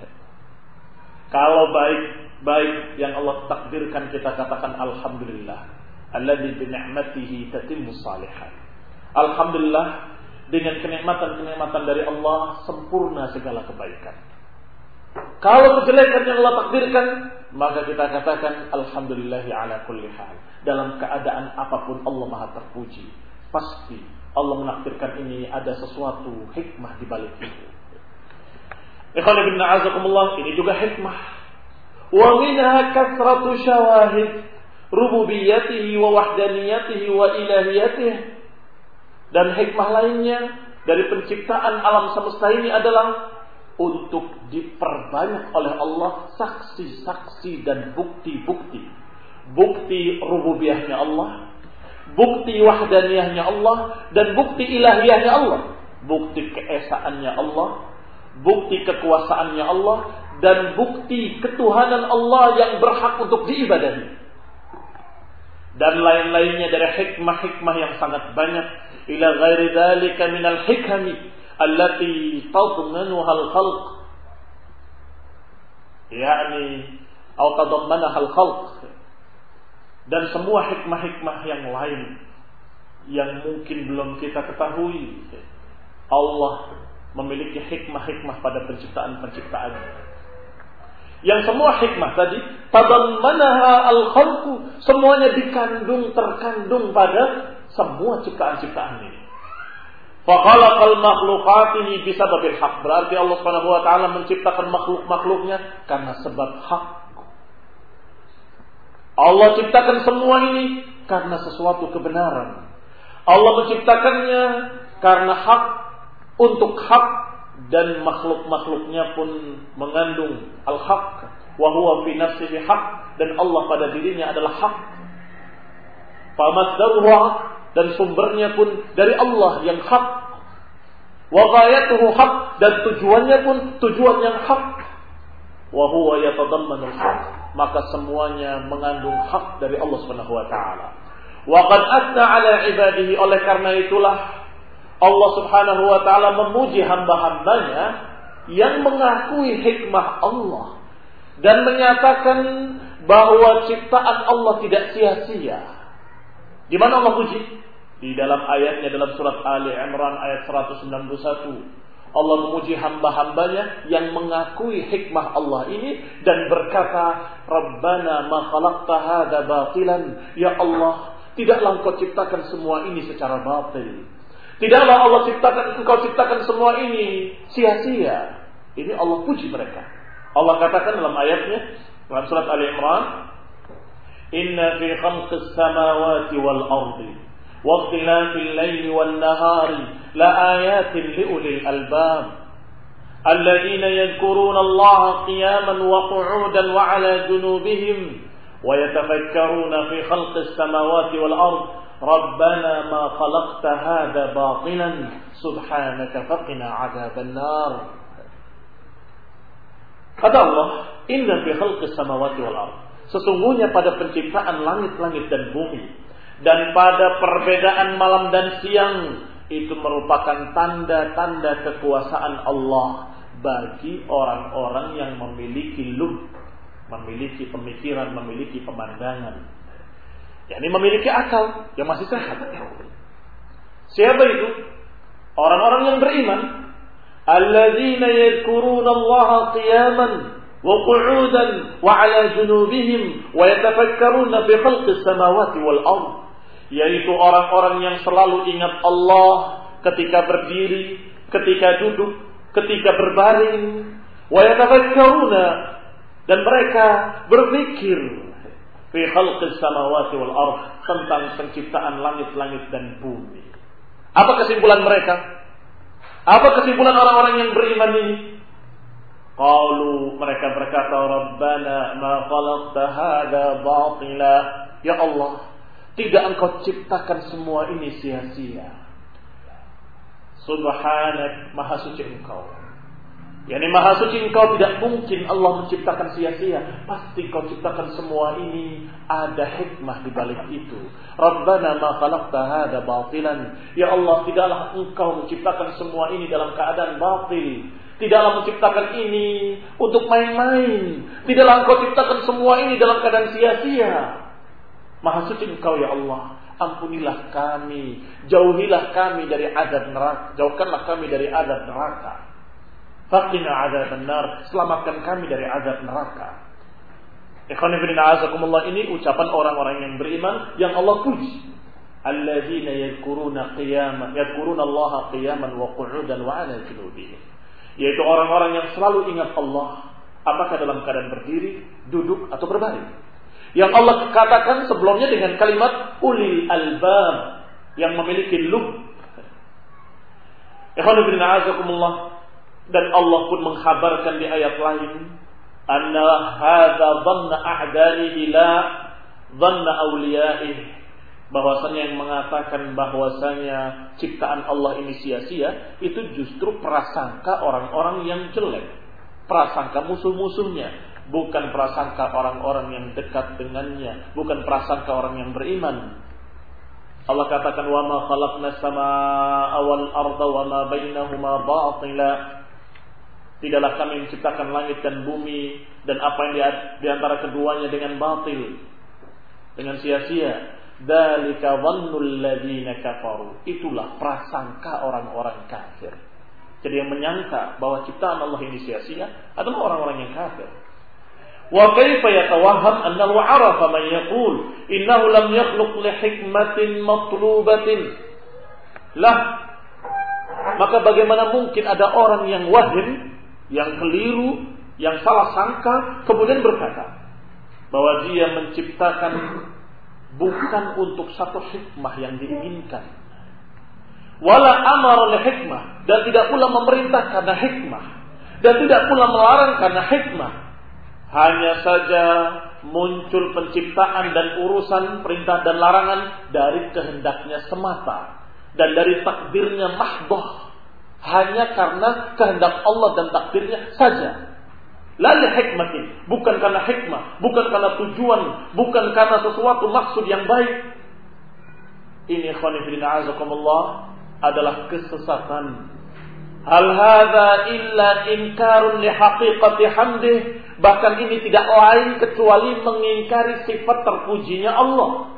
Kalau baik-baik yang Allah takdirkan, kita katakan alhamdulillah. Alladzi bi ni'matihi tatimmu shalihat. Alhamdulillah, dengan kenikmatan-kenikmatan dari Allah sempurna segala kebaikan. Kalau kejelekan yang Allah takdirkan, maka kita katakan alhamdulillahi ala kulli hal. Dalam keadaan apapun Allah Maha terpuji. Pasti Allah menakdirkan ini ada sesuatu hikmah di balik itu. Ikhwan fillah azakumullah, ini juga hikmah. Wa minha kasratu syawahid rububiyyatihi wa wahdaniyatihi wa ilahiyatihi. Dan hikmah lainnya dari penciptaan alam semesta ini adalah untuk diperbanyak oleh Allah saksi-saksi dan bukti-bukti. Bukti rububiyahnya Allah, bukti wahdaniyahnya Allah, dan bukti ilahiyahnya Allah. Bukti keesaannya Allah, bukti kekuasaannya Allah, dan bukti ketuhanan Allah yang berhak untuk diibadahi. Dan lain-lainnya dari hikmah-hikmah yang sangat banyak. Ila ghairi dzalika minal hikami allati tadmanuha al-khalq, yakni atau tadammanaha al-khalq. Dan semua hikmah-hikmah yang lain yang mungkin belum kita ketahui, Allah memiliki hikmah-hikmah pada penciptaan-penciptaannya. Yang semua hikmah tadi tadammanaha al-khalq, semuanya dikandung, terkandung pada semua ciptaan-ciptaan ini. Fa khalaqal makhluqatihi bisababil haq, berarti Allah Subhanahu wa taala menciptakan makhluk-makhluknya karena sebab hak. Allah ciptakan semua ini karena sesuatu kebenaran. Allah menciptakannya karena hak, untuk hak, dan makhluk-makhluknya pun mengandung al-haq. Wa huwa fi nafsihi haq, dan Allah pada dirinya adalah hak. Fa masdaruhu haq, dan sumbernya pun dari Allah yang hak. Wa ghayatuhu haq, dan tujuannya pun tujuan yang hak. Wa huwa yatadammanu al-haq, maka semuanya mengandung hak dari Allah Subhanahu wa taala. Wa qad asna ala ibadihi, oleh karena itulah Allah Subhanahu wa taala memuji hamba-hambanya yang mengakui hikmah Allah dan menyatakan bahwa ciptaan Allah tidak sia-sia. Di mana Allah puji? Di dalam ayatnya dalam surat Ali Imran ayat seratus sembilan puluh satu. Allah memuji hamba-hambanya yang mengakui hikmah Allah ini dan berkata, Rabbana ma khalaqta hadza batilan. Ya Allah, tidaklah Engkau ciptakan semua ini secara batil. Tidaklah Allah ciptakan, Engkau ciptakan semua ini sia-sia. Ini Allah puji mereka. Allah katakan dalam ayatnya dalam surat Ali Imran, Inna fi khalqis samawati wal ardi wa ikhtilafil laili wan nahari la ayatin liulil albab alladhina yadhkuruna Allaha qiyaman wa qu'udan wa 'ala junubihim wa yatafakkaruna fi khalqis samawati wal ardi Rabbana ma khalaqta hadza batilan subhanaka faqina 'adzaban nar. Kata Allah, inna fi khalqis samawati wal ardh, sesungguhnya pada penciptaan langit-langit dan bumi dan pada perbedaan malam dan siang itu merupakan tanda-tanda kekuasaan Allah bagi orang-orang yang memiliki lub, memiliki pemikiran, memiliki pemandangan, yakni memiliki akal yang masih sehat. Siapa itu? orang-orang yang beriman, alladzina yadhkuruna Allaha qiyaman wa qu'udan wa 'ala junubihim wa yatafakkaruna fi khalqis samawati wal ardh, yaitu orang-orang yang selalu ingat Allah ketika berdiri, ketika duduk, ketika berbaring, wa yatafakkaruna, dan mereka berpikir fi khalqis samawati wal ardh, tentang penciptaan langit-langit dan bumi. Apa kesimpulan mereka? Apa kesimpulan orang-orang yang beriman ini? Qalu, mereka berkata, Rabbana ma khalaqta hadza batila. Ya Allah, tidak Engkau ciptakan semua ini sia-sia. Subhanak, maha suci Engkau. Yani maha suci Engkau, tidak mungkin Allah menciptakan sia-sia. Pasti Kau ciptakan semua ini, ada hikmah di balik itu. Rabbana ma khalaqta hadza batilan. Ya Allah, tidaklah Engkau menciptakan semua ini dalam keadaan batil. Tidaklah menciptakan ini untuk main-main. Tidaklah Engkau ciptakan semua ini dalam keadaan sia-sia. Maha suci Engkau ya Allah. Ampunilah kami, jauhilah kami dari azab neraka. Jauhkanlah kami dari azab neraka. Faqina adzaban nar, selamatkan kami dari azab neraka. Ikhwan fillah azakumullah, ini ucapan orang-orang yang beriman yang Allah puji. Alladzina yadhkuruna qiyaman, yadhkuruna Allah qiyaman wa qu'udan wa 'ala junubihim. Yaitu orang-orang yang selalu ingat Allah, apakah dalam keadaan berdiri, duduk atau berbaring. Yang Allah katakan sebelumnya dengan kalimat ulil albab, yang memiliki lub. Ikhwan fillah azakumullah, dan Allah pun mengkhabarkan di ayat lain, anna hadza dhanna a'da'ihi la dhanna awliya'ihi, bahwasanya yang mengatakan bahwasanya ciptaan Allah ini sia-sia itu justru prasangka orang-orang yang jelek, prasangka musuh-musuhnya, bukan prasangka orang-orang yang dekat dengannya, bukan prasangka orang yang beriman. Allah katakan, wa ma khalaqnas samaa'a wal arda wa ma bainahuma batila. Tidaklah kami menciptakan langit dan bumi dan apa yang di antara keduanya dengan batil, dengan sia-sia. Dzalika dhannul ladzina kafaru. Itulah prasangka orang-orang kafir. Jadi yang menyangka bahwa ciptaan Allah ini sia-sia adalah orang-orang yang kafir. Wa kaifa yatawahham annahu 'arafa man yaqul innahu lam yakhluq li hikmatin matlubatin. Lah, maka bagaimana mungkin ada orang yang wahim, yang keliru, yang salah sangka, kemudian berkata bahwa dia menciptakan bukan untuk satu hikmah yang diinginkan. Wala amara li hikmah, dan tidak pula memerintah karena hikmah, dan tidak pula melarang karena hikmah. Hanya saja muncul penciptaan dan urusan perintah dan larangan dari kehendaknya semata dan dari takdirnya mahdoh. Hanya karena kehendak Allah dan takdirnya saja. La li hikmatin, bukan karena hikmah, bukan karena tujuan, bukan karena sesuatu maksud yang baik. Ini ikhwani fillah azakumullah adalah kesesatan. Hal hadza illa inkarun li haqiqati hamdih. Bahkan ini tidak lain kecuali mengingkari sifat terpujinya Allah.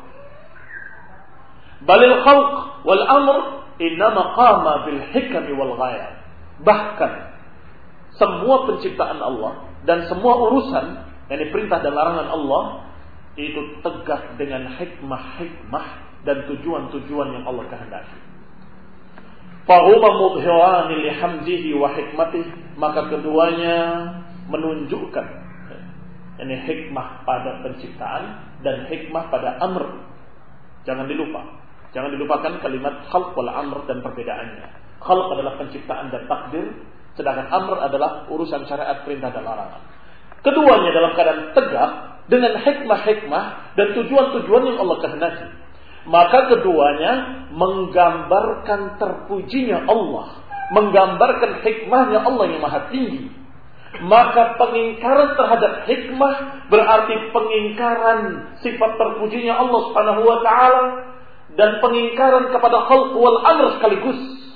Balil khalq wal amr innama qama bil hikmi wal ghayat. Bahkan semua penciptaan Allah dan semua urusan, yakni perintah dan larangan Allah, itu tegak dengan hikmah-hikmah dan tujuan-tujuan yang Allah kehendaki. Fahuma mubhirani li hamdihi wa hikmatihi, maka keduanya menunjukkan yakni hikmah pada penciptaan dan hikmah pada amr. Jangan dilupa. Jangan dilupakan kalimat khalq wal amr dan perbedaannya. Khalq adalah penciptaan dan takdir, sedangkan amr adalah urusan syariat, perintah dan larangan. Keduanya dalam keadaan tegak dengan hikmah-hikmah dan tujuan-tujuan yang Allah kehendaki. Maka keduanya menggambarkan terpujinya Allah, menggambarkan hikmahnya Allah yang maha tinggi. Maka pengingkaran terhadap hikmah berarti pengingkaran sifat terpujinya Allah Subhanahu wa taala dan pengingkaran kepada khalq wal amr sekaligus.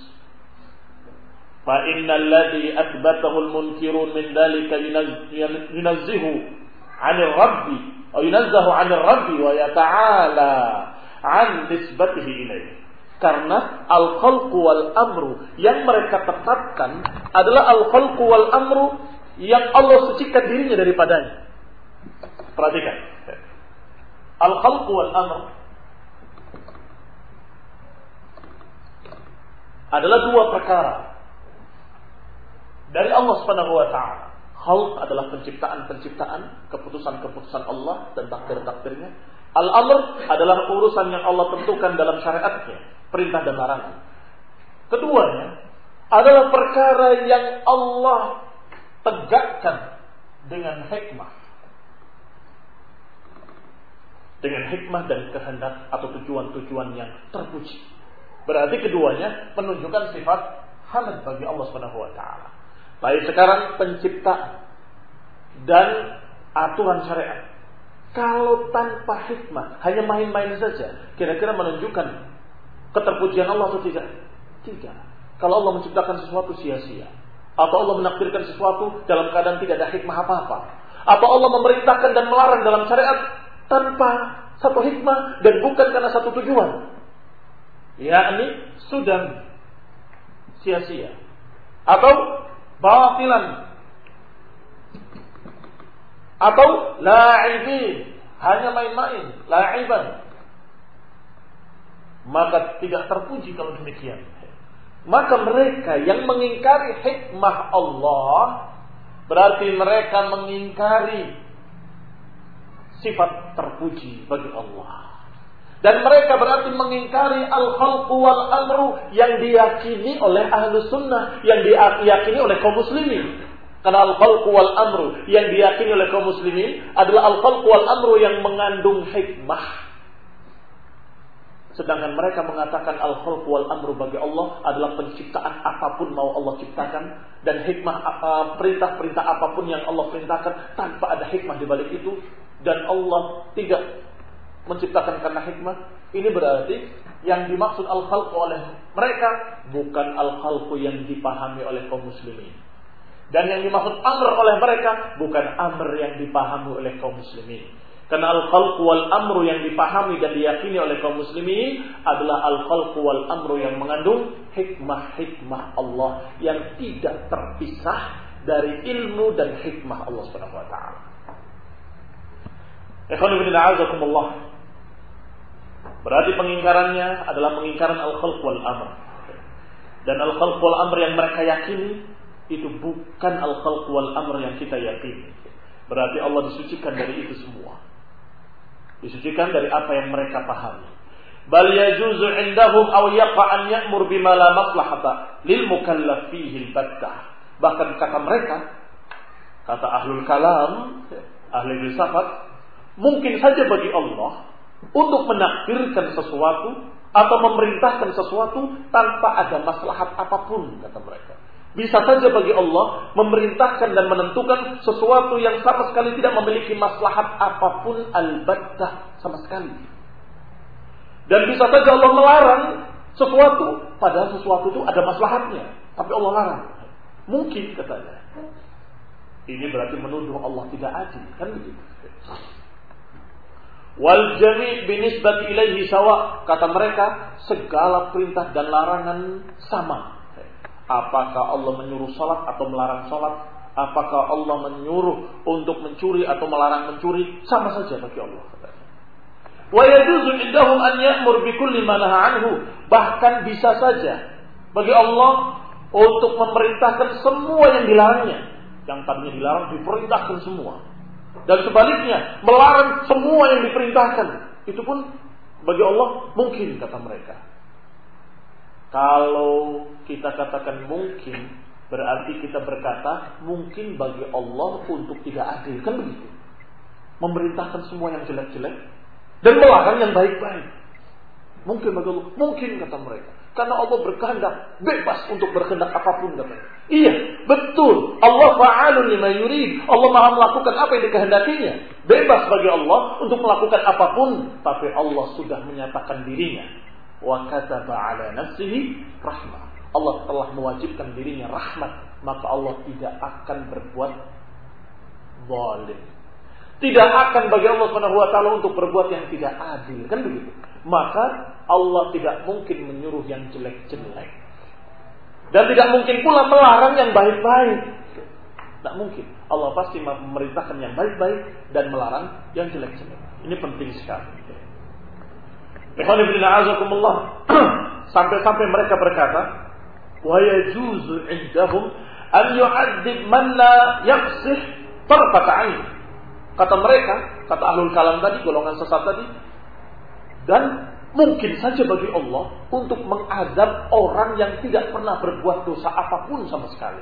Fa innal ladzi athbatahu al munkirun min dzalika yunazzihu 'anil rabbi aw yunazzahu 'anil rabbi wa yata'ala 'an nisbatihi ilayhi. Karena al-khalqu wal amru yang mereka tetapkan adalah al-khalqu wal amru yang Allah sucikan dirinya daripadanya. Perhatikan. Al-khalqu wal amru adalah dua perkara dari Allah Subhanahu wa taala. Khalq adalah penciptaan-penciptaan, keputusan-keputusan Allah dan takdir-takdirnya. Al-amr adalah urusan yang Allah tentukan dalam syariatnya, perintah dan larangan. Keduanya adalah perkara yang Allah tegakkan dengan hikmah. Dengan hikmah dan kehendak atau tujuan-tujuan yang terpuji. Berarti keduanya menunjukkan sifat hamd bagi Allah Subhanahu wa taala. Baik sekarang penciptaan dan aturan syariat. Kalau tanpa hikmah, hanya main-main saja, kira-kira menunjukkan keterpujian Allah atau tidak? Tidak. Kalau Allah menciptakan sesuatu sia-sia, atau Allah menakdirkan sesuatu dalam keadaan tidak ada hikmah apa-apa, atau Allah memerintahkan dan melarang dalam syariat tanpa satu hikmah dan bukan karena satu tujuan, yakni sudah sia-sia atau batilan atau la'ibin, hanya main-main, la'iban, maka tidak terpuji kalau demikian. Maka mereka yang mengingkari hikmah Allah berarti mereka mengingkari sifat terpuji bagi Allah. Dan mereka berarti mengingkari al-khalqu wal amru yang diyakini oleh ahlus sunnah, yang diyakini oleh kaum muslimin. Karena al-khalqu wal amru yang diyakini oleh kaum muslimin adalah al-khalqu wal amru yang mengandung hikmah. Sedangkan mereka mengatakan al-khalqu wal amru bagi Allah adalah penciptaan apapun mau Allah ciptakan, dan hikmah apa, perintah-perintah apapun yang Allah perintahkan tanpa ada hikmah di balik itu, dan Allah tidak menciptakan karena hikmah. Ini berarti yang dimaksud al-khalqu oleh mereka bukan al-khalqu yang dipahami oleh kaum muslimin. Dan yang dimaksud amr oleh mereka bukan amr yang dipahami oleh kaum muslimin. Karena al-khalqu wal amru yang dipahami dan diyakini oleh kaum muslimin adalah al-khalqu wal amru yang mengandung hikmah-hikmah Allah yang tidak terpisah dari ilmu dan hikmah Allah Subhanahu wa taala. Ikhwanu fillah a'azakumullah. Berarti pengingkarannya adalah pengingkaran al-khalq wal amr. Dan al-khalq wal amr yang mereka yakini itu bukan al-khalq wal amr yang kita yakini. Berarti Allah disucikan dari itu semua. Disucikan dari apa yang mereka pahami. Bal yajuzu indahum aw yaqa an ya'mur bima la maslahata lil mukallaf fihi al-battah. Bahkan kata mereka, kata ahlul kalam, ahli filsafat, mungkin saja bagi Allah untuk menakdirkan sesuatu atau memerintahkan sesuatu tanpa ada maslahat apapun, kata mereka. Bisa saja bagi Allah memerintahkan dan menentukan sesuatu yang sama sekali tidak memiliki maslahat apapun, albattah, sama sekali. Dan bisa saja Allah melarang sesuatu, padahal sesuatu itu ada maslahatnya, tapi Allah larang. Mungkin, katanya. Ini berarti menuduh Allah tidak adil, kan begitu? Wal jami' binisbati ilaihi sawa, kata mereka, segala perintah dan larangan sama. Apakah Allah menyuruh salat atau melarang salat, apakah Allah menyuruh untuk mencuri atau melarang mencuri, sama saja bagi Allah. Wa yajuzu indahum an ya'mur bi kulli ma nahaa anhu, bahkan bisa saja bagi Allah untuk memerintahkan semua yang dilarangnya. Yang tadinya dilarang diperintahkan semua. Dan sebaliknya, melarang semua yang diperintahkan. Itu pun bagi Allah mungkin, kata mereka. Kalau kita katakan mungkin, berarti kita berkata mungkin bagi Allah untuk tidak adil. Kan begitu? Memerintahkan semua yang jelek-jelek dan melarang yang baik-baik. Mungkin bagi Allah, mungkin, kata mereka. Karena Allah berkehendak, bebas untuk berkehendak apapun, katanya. Iya, betul. Allah fa'alun lima yurid. Allah maha melakukan apa yang dikehendakinya. Bebas bagi Allah untuk melakukan apapun. Tapi Allah sudah menyatakan dirinya. Wa kataba ala nafsihi rahmah. Allah telah mewajibkan dirinya rahmat. Maka Allah tidak akan berbuat zalim. Tidak akan bagi Allah Subhanahu wa taala untuk berbuat yang tidak adil. Kan begitu? Maka Allah tidak mungkin menyuruh yang jelek-jelek. Dan tidak mungkin pula melarang yang baik-baik. Tidak mungkin. Allah pasti memerintahkan yang baik-baik dan melarang yang jelek-jelek. Ini penting sekali. Sampai-sampai mereka berkata, wa yajuzu indahum an yu'adzib man la yaqsih tarfat 'ain. Kata mereka, kata ahlul kalam tadi, golongan sesat tadi, dan mungkin saja bagi Allah untuk mengazab orang yang tidak pernah berbuat dosa apapun sama sekali.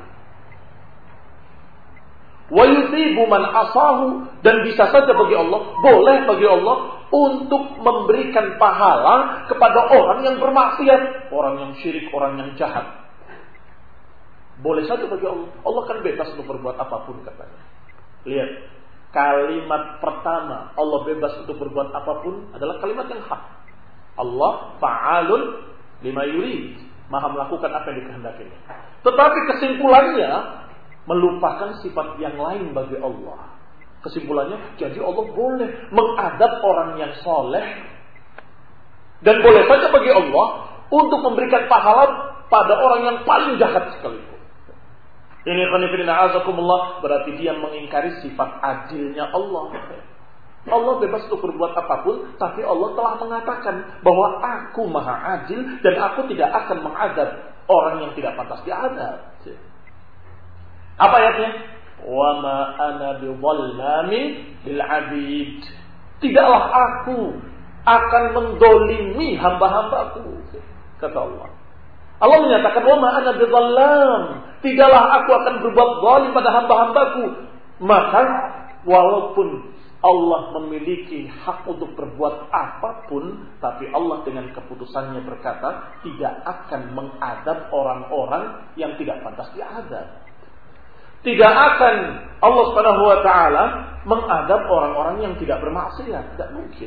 Wa yusibu man asahu, dan bisa saja bagi Allah, boleh bagi Allah untuk memberikan pahala kepada orang yang bermaksiat, orang yang syirik, orang yang jahat. Boleh saja bagi Allah. Allah kan bebas untuk berbuat apapun katanya. Lihat, kalimat pertama Allah bebas untuk berbuat apapun adalah kalimat yang hak. Allah fa'alun lima yurid, maha melakukan apa yang dikehendakinya. Tetapi kesimpulannya melupakan sifat yang lain bagi Allah. Kesimpulannya, jadi Allah boleh mengadab orang yang soleh, dan boleh saja bagi Allah untuk memberikan pahala pada orang yang paling jahat sekalipun. Ini khonifidina azakumullah, berarti dia mengingkari sifat adilnya Allah. Allah bebas untuk berbuat apapun, tapi Allah telah mengatakan bahwa aku maha adil dan aku tidak akan mengadab orang yang tidak pantas diadab. Apa ayatnya? Wa ma ana bidhallamin lil 'abid. Tidaklah aku akan mendolimi hamba-hambaku, kata Allah. Allah menyatakan wa ma ana bidhallam, tidaklah aku akan berbuat zalim pada hamba-hambaku. Maka walaupun Allah memiliki hak untuk berbuat apapun, tapi Allah dengan keputusannya berkata tidak akan mengadab orang-orang yang tidak pantas diadab. Tidak akan Allah Subhanahu wa taala mengadab orang-orang yang tidak bermaksiat, tidak mungkin.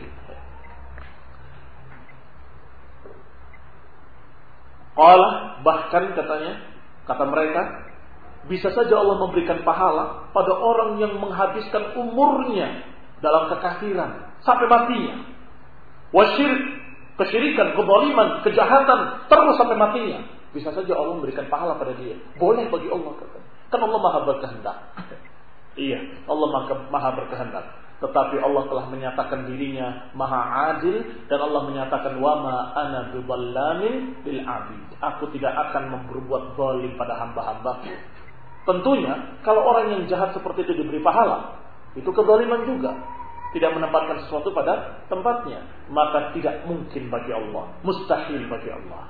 Allah bahkan katanya, kata mereka, bisa saja Allah memberikan pahala pada orang yang menghabiskan umurnya dalam kekafiran sampai matinya. Wasyirk, kesyirikan, kezaliman, kejahatan terus sampai matinya. Bisa saja Allah memberikan pahala pada dia. Boleh bagi Allah, kata. Kan Allah maha berkehendak. Iya, Allah maha, maha berkehendak. Tetapi Allah telah menyatakan dirinya maha adil, dan Allah menyatakan wa ma ana bidhallamin lil 'abid. Aku tidak akan berbuat zalim pada hamba-hambaku. Tentunya kalau orang yang jahat seperti itu diberi pahala, itu kezaliman juga. Tidak menempatkan sesuatu pada tempatnya, maka tidak mungkin bagi Allah, mustahil bagi Allah.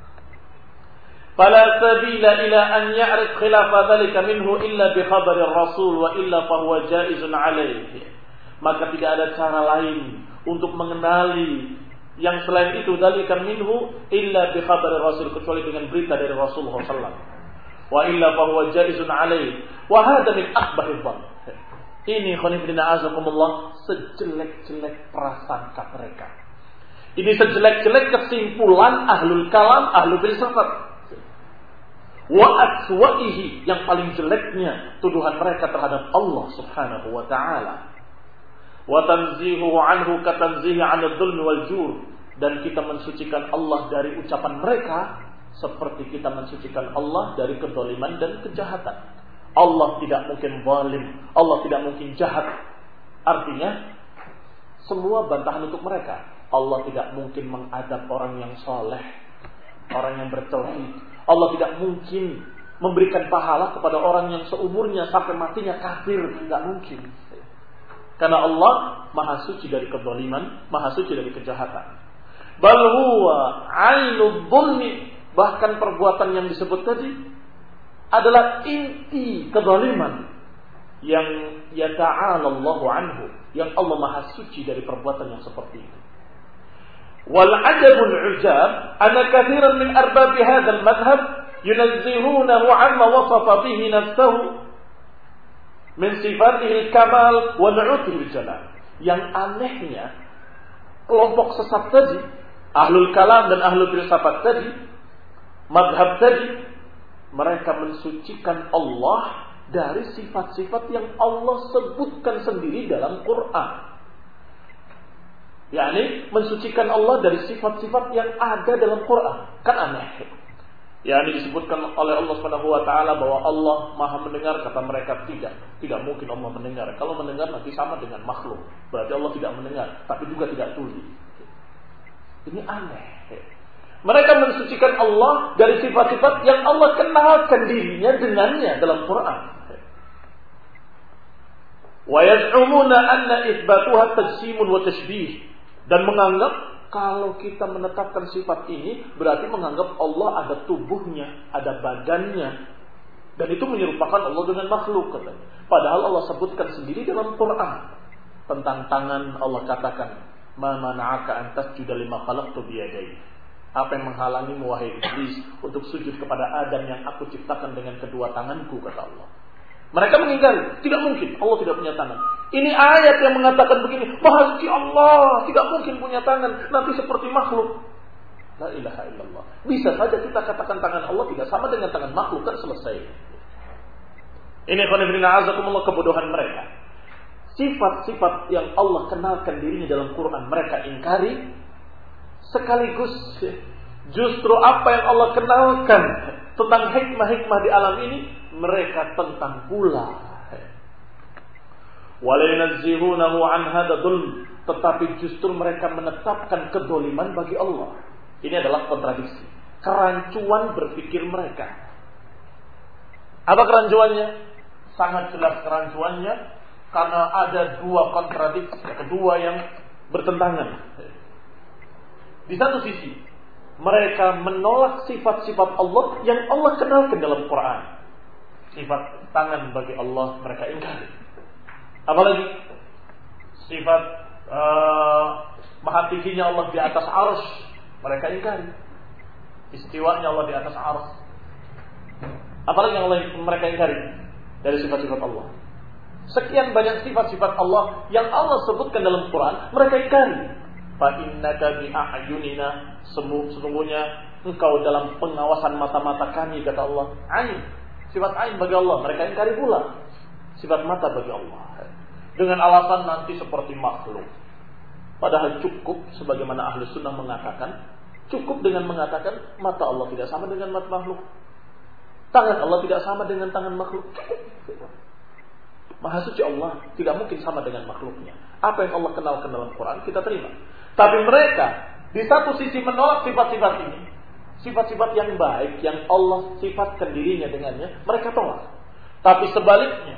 Fala sabila ila an ya'rif khilafa dhalika minhu illa bi khabari rasul wa illa fa huwa jaizun alaihi. Maka tidak ada cara lain untuk mengenali yang selain itu dhalika minhu illa bi khabari rasul, kecuali dengan berita dari Rasulullah sallallahu alaihi wasallam. Wa illa fa huwa jaizun alaihi. Wa hadha min akbaril dhann. Ini khonifidina azakumullah, sejelek-jelek prasangka mereka. Ini sejelek-jelek kesimpulan ahlul kalam, ahlul filsafat. Wa aswa'ihi, yang paling jeleknya tuduhan mereka terhadap Allah Subhanahu wa taala. Wa tanzihu anhu katanzihi 'anil dzulmi wal jur, dan kita mensucikan Allah dari ucapan mereka seperti kita mensucikan Allah dari kezaliman dan kejahatan. Allah tidak mungkin zalim, Allah tidak mungkin jahat. Artinya semua bantahan untuk mereka. Allah tidak mungkin mengadab orang yang saleh, orang yang bertauhid. Allah tidak mungkin memberikan pahala kepada orang yang seumurnya sampai matinya kafir, tidak mungkin. Karena Allah maha suci dari kezaliman, maha suci dari kejahatan. Bal huwa 'ainul dzulmi, bahkan perbuatan yang disebut tadi adalah inti kezaliman yang yata'ala Allahu anhu, yang Allah maha suci dari perbuatan yang seperti itu. Wal 'ajabul 'ujab anna katsiran min arbab hadzal madhhab yunazzihunahu 'amma wasafa bihi nafsuhu min sifatihi al-kamal wa nu'utihi al-jalal. Yang anehnya, kelompok sesat tadi, ahlul kalam dan ahlul filsafat tadi, madhab tadi, mereka mensucikan Allah dari sifat-sifat yang Allah sebutkan sendiri dalam Quran. yakni mensucikan Allah dari sifat-sifat yang ada dalam Quran. Kan aneh. Yakni disebutkan oleh Allah Subhanahu wa taala bahwa Allah Maha mendengar, kata mereka tidak. Tidak mungkin Allah mendengar. Kalau mendengar nanti sama dengan makhluk. Berarti Allah tidak mendengar, tapi juga tidak tuli. Ini aneh. Mereka mensucikan Allah dari sifat-sifat yang Allah kenalkan dirinya dengannya dalam Quran. Wa yaz'umuna anna itsbatuha tajsimun wa tashbih, dan menganggap kalau kita menetapkan sifat ini berarti menganggap Allah ada tubuhnya, ada badannya, dan itu menyerupakan Allah dengan makhluk, katanya. Padahal Allah sebutkan sendiri dalam Quran tentang tangan. Allah katakan, "Ma mana'aka an tasjuda lima khalaqtu bi yadayya." Apa yang menghalangimu wahai iblis untuk sujud kepada Adam yang aku ciptakan dengan kedua tanganku, kata Allah. Mereka mengingkari, tidak mungkin Allah tidak punya tangan. Ini ayat yang mengatakan begini, Maha Suci Allah tidak mungkin punya tangan, nanti seperti makhluk. La ilaha illallah. Bisa saja kita katakan tangan Allah tidak sama dengan tangan makhluk, kan selesai. Ini qanifirina azakumullah, kebodohan mereka. Sifat-sifat yang Allah kenalkan dirinya dalam Quran mereka ingkari, sekaligus justru apa yang Allah kenalkan tentang hikmah-hikmah di alam ini mereka tentang pula. Walayunazzihunahu an hada dzulm, tetapi justru mereka menetapkan kedzaliman bagi Allah. Ini adalah kontradiksi, kerancuan berpikir mereka. Apa kerancuannya? Sangat jelas kerancuannya, karena ada dua kontradiksi, kedua yang bertentangan. Di satu sisi mereka menolak sifat-sifat Allah yang Allah kenalkan dalam Quran. Sifat tangan bagi Allah mereka ingkari. Apalagi sifat uh, maha tingginya Allah di atas arsy mereka ingkari. Istiwanya Allah di atas arsy. Apalagi yang Allah, mereka ingkari dari sifat-sifat Allah. Sekian banyak sifat-sifat Allah yang Allah sebutkan dalam Quran mereka ingkari. Fa innaka bi a'yunina, sesungguhnya engkau dalam pengawasan mata-mata kami, kata Allah. Ain, sifat ain bagi Allah mereka ingkari pula. Sifat mata bagi Allah dengan alasan nanti seperti makhluk. Padahal cukup sebagaimana ahli sunnah mengatakan, cukup dengan mengatakan mata Allah tidak sama dengan mata makhluk, tangan Allah tidak sama dengan tangan makhluk. Cukup. Maha Suci Allah tidak mungkin sama dengan makhluknya. Apa yang Allah kenalkan dalam Quran kita terima. Tapi mereka di satu sisi menolak sifat-sifat ini, sifat-sifat yang baik yang Allah sifatkan dirinya dengannya, mereka tolak. Tapi sebaliknya,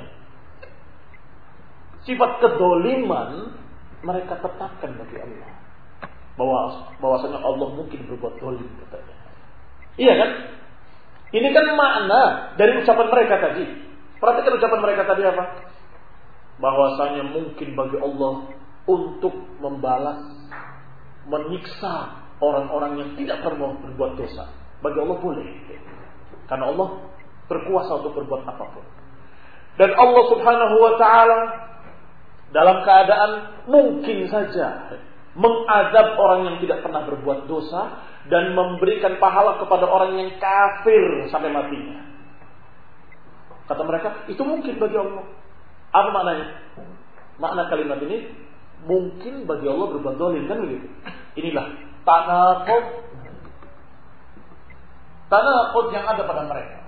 sifat kedoliman mereka tetapkan bagi Allah. Bahwa bahwasanya Allah mungkin berbuat dolim, katanya. Iya kan? Ini kan makna dari ucapan mereka tadi. Perhatikan ucapan mereka tadi apa? Bahwasanya mungkin bagi Allah untuk membalas, menyiksa orang-orang yang tidak pernah berbuat dosa. Bagi Allah boleh, karena Allah berkuasa untuk berbuat apapun. Dan Allah Subhanahu wa ta'ala dalam keadaan mungkin saja mengazab orang yang tidak pernah berbuat dosa dan memberikan pahala kepada orang yang kafir sampai matinya. Kata mereka, itu mungkin bagi Allah. Apa maknanya? Makna kalimat ini, mungkin bagi Allah berbuat zalim, kan begitu. Inilah tanaqud, tanaqud yang ada pada mereka,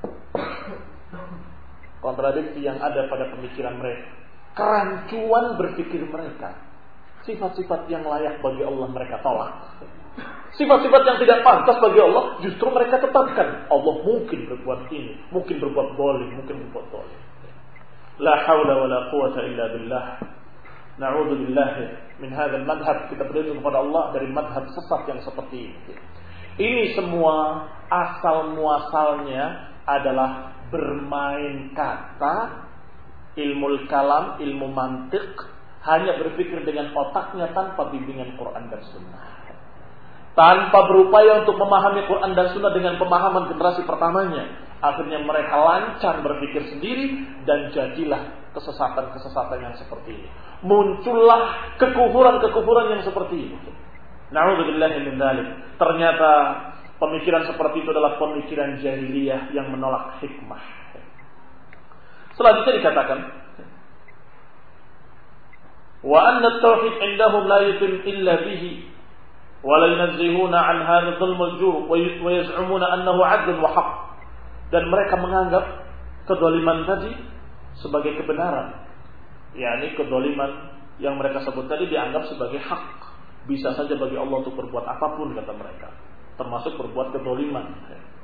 kontradiksi yang ada pada pemikiran mereka, kerancuan berpikir mereka. Sifat-sifat yang layak bagi Allah mereka tolak. Sifat-sifat yang tidak pantas bagi Allah justru mereka tetapkan. Allah mungkin berbuat ini, mungkin berbuat zalim, mungkin berbuat zalim. La haula wala quwata illa billah. Na'udzu billahi min hadzal madhhab. Kita berlindung kepada Allah dari madhab sesat yang seperti ini. Ini semua asal muasalnya adalah bermain kata, ilmu kalam, ilmu mantik, hanya berpikir dengan otaknya tanpa bimbingan Quran dan Sunnah, tanpa berupaya untuk memahami Quran dan Sunnah dengan pemahaman generasi pertamanya. Akhirnya mereka lancar berpikir sendiri dan jadilah kesesatan-kesesatan yang seperti ini. Muncullah kekufuran-kekufuran yang seperti ini. Na'udzubillahi min dzalik. Ternyata pemikiran seperti itu adalah pemikiran jahiliyah yang menolak hikmah. Selanjutnya dikatakan, wa anna at-tauhid indahum la yutim illa bihi wa la yunazzihuna an hadha dhulm al-jur wa yaz'umuna annahu 'adl wa haqq. Dan mereka menganggap kedzaliman tadi sebagai kebenaran, yakni kedzaliman yang mereka sebut tadi dianggap sebagai hak. Bisa saja bagi Allah untuk berbuat apapun, kata mereka, termasuk berbuat kedzaliman.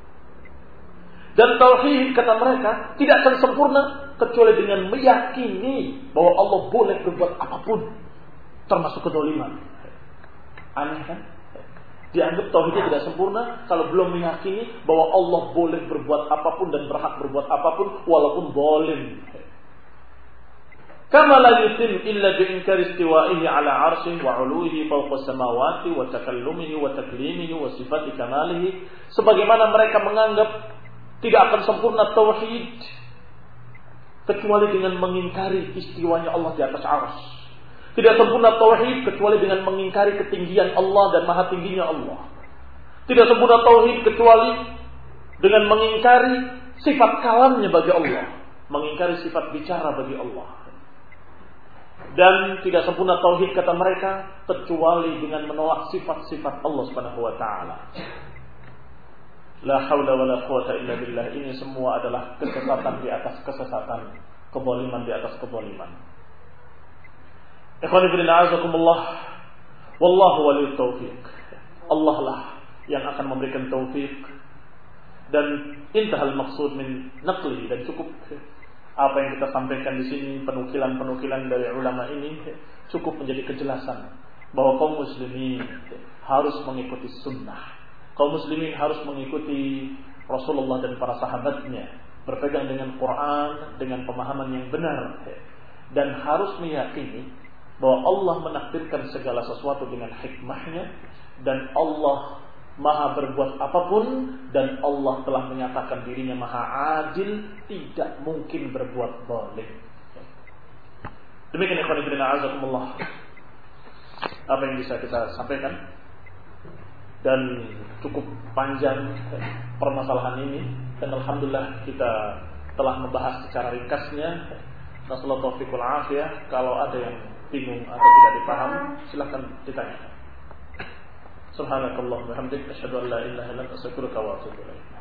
Dan tauhid, kata mereka, tidak akan sempurna kecuali dengan meyakini bahwa Allah boleh berbuat apapun, termasuk kedzaliman. Aneh kan? Dianggap tauhidnya tidak sempurna kalau belum meyakini bahwa Allah boleh berbuat apapun dan berhak berbuat apapun walaupun zalim. Kama la yutim illa bi inkari istiwa'ihi 'ala 'arsyihi wa 'uluwihi fawqa samawati wa takallumihi wa taklimihi wa sifati kamalihi, sebagaimana mereka menganggap tidak akan sempurna tauhid kecuali dengan mengingkari istiwanya Allah di atas 'arsy. Tidak sempurna tauhid kecuali dengan mengingkari ketinggian Allah dan maha tingginya Allah. Tidak sempurna tauhid kecuali dengan mengingkari sifat kalamnya bagi Allah, mengingkari sifat bicara bagi Allah. Dan tidak sempurna tauhid, kata mereka, kecuali dengan menolak sifat-sifat Allah Subhanahu wa taala. La haula wala quwata illa billah. Ini semua adalah kesesatan di atas kesesatan, kezaliman di atas kezaliman. Ikhwan fillah, a'azakumullah. Wallahu waliyut taufiq. Allah lah yang akan memberikan taufik. Dan intahal maksud min naqli, dan cukup apa yang kita sampaikan di sini, penukilan-penukilan dari ulama ini cukup menjadi kejelasan bahwa kaum muslimin harus mengikuti sunnah. Kaum muslimin harus mengikuti Rasulullah dan para sahabatnya, berpegang dengan Quran dengan pemahaman yang benar, dan harus meyakini bahwa Allah menakdirkan segala sesuatu dengan hikmahnya, dan Allah maha berbuat apapun, dan Allah telah menyatakan dirinya maha adil, tidak mungkin berbuat zalim. Demikian ikhwan fillah, a'azakumullah, apa yang bisa kita sampaikan, dan cukup panjang permasalahan ini, dan alhamdulillah kita telah membahas secara ringkasnya. Nasallahu taufiq wal afiyah. Kalau ada yang bingung atau tidak dipaham, silakan ditanya. Subhanakallahumma wa bihamdika, asyhadu an la ilaha illa anta, astaghfiruka wa atubu ilaik.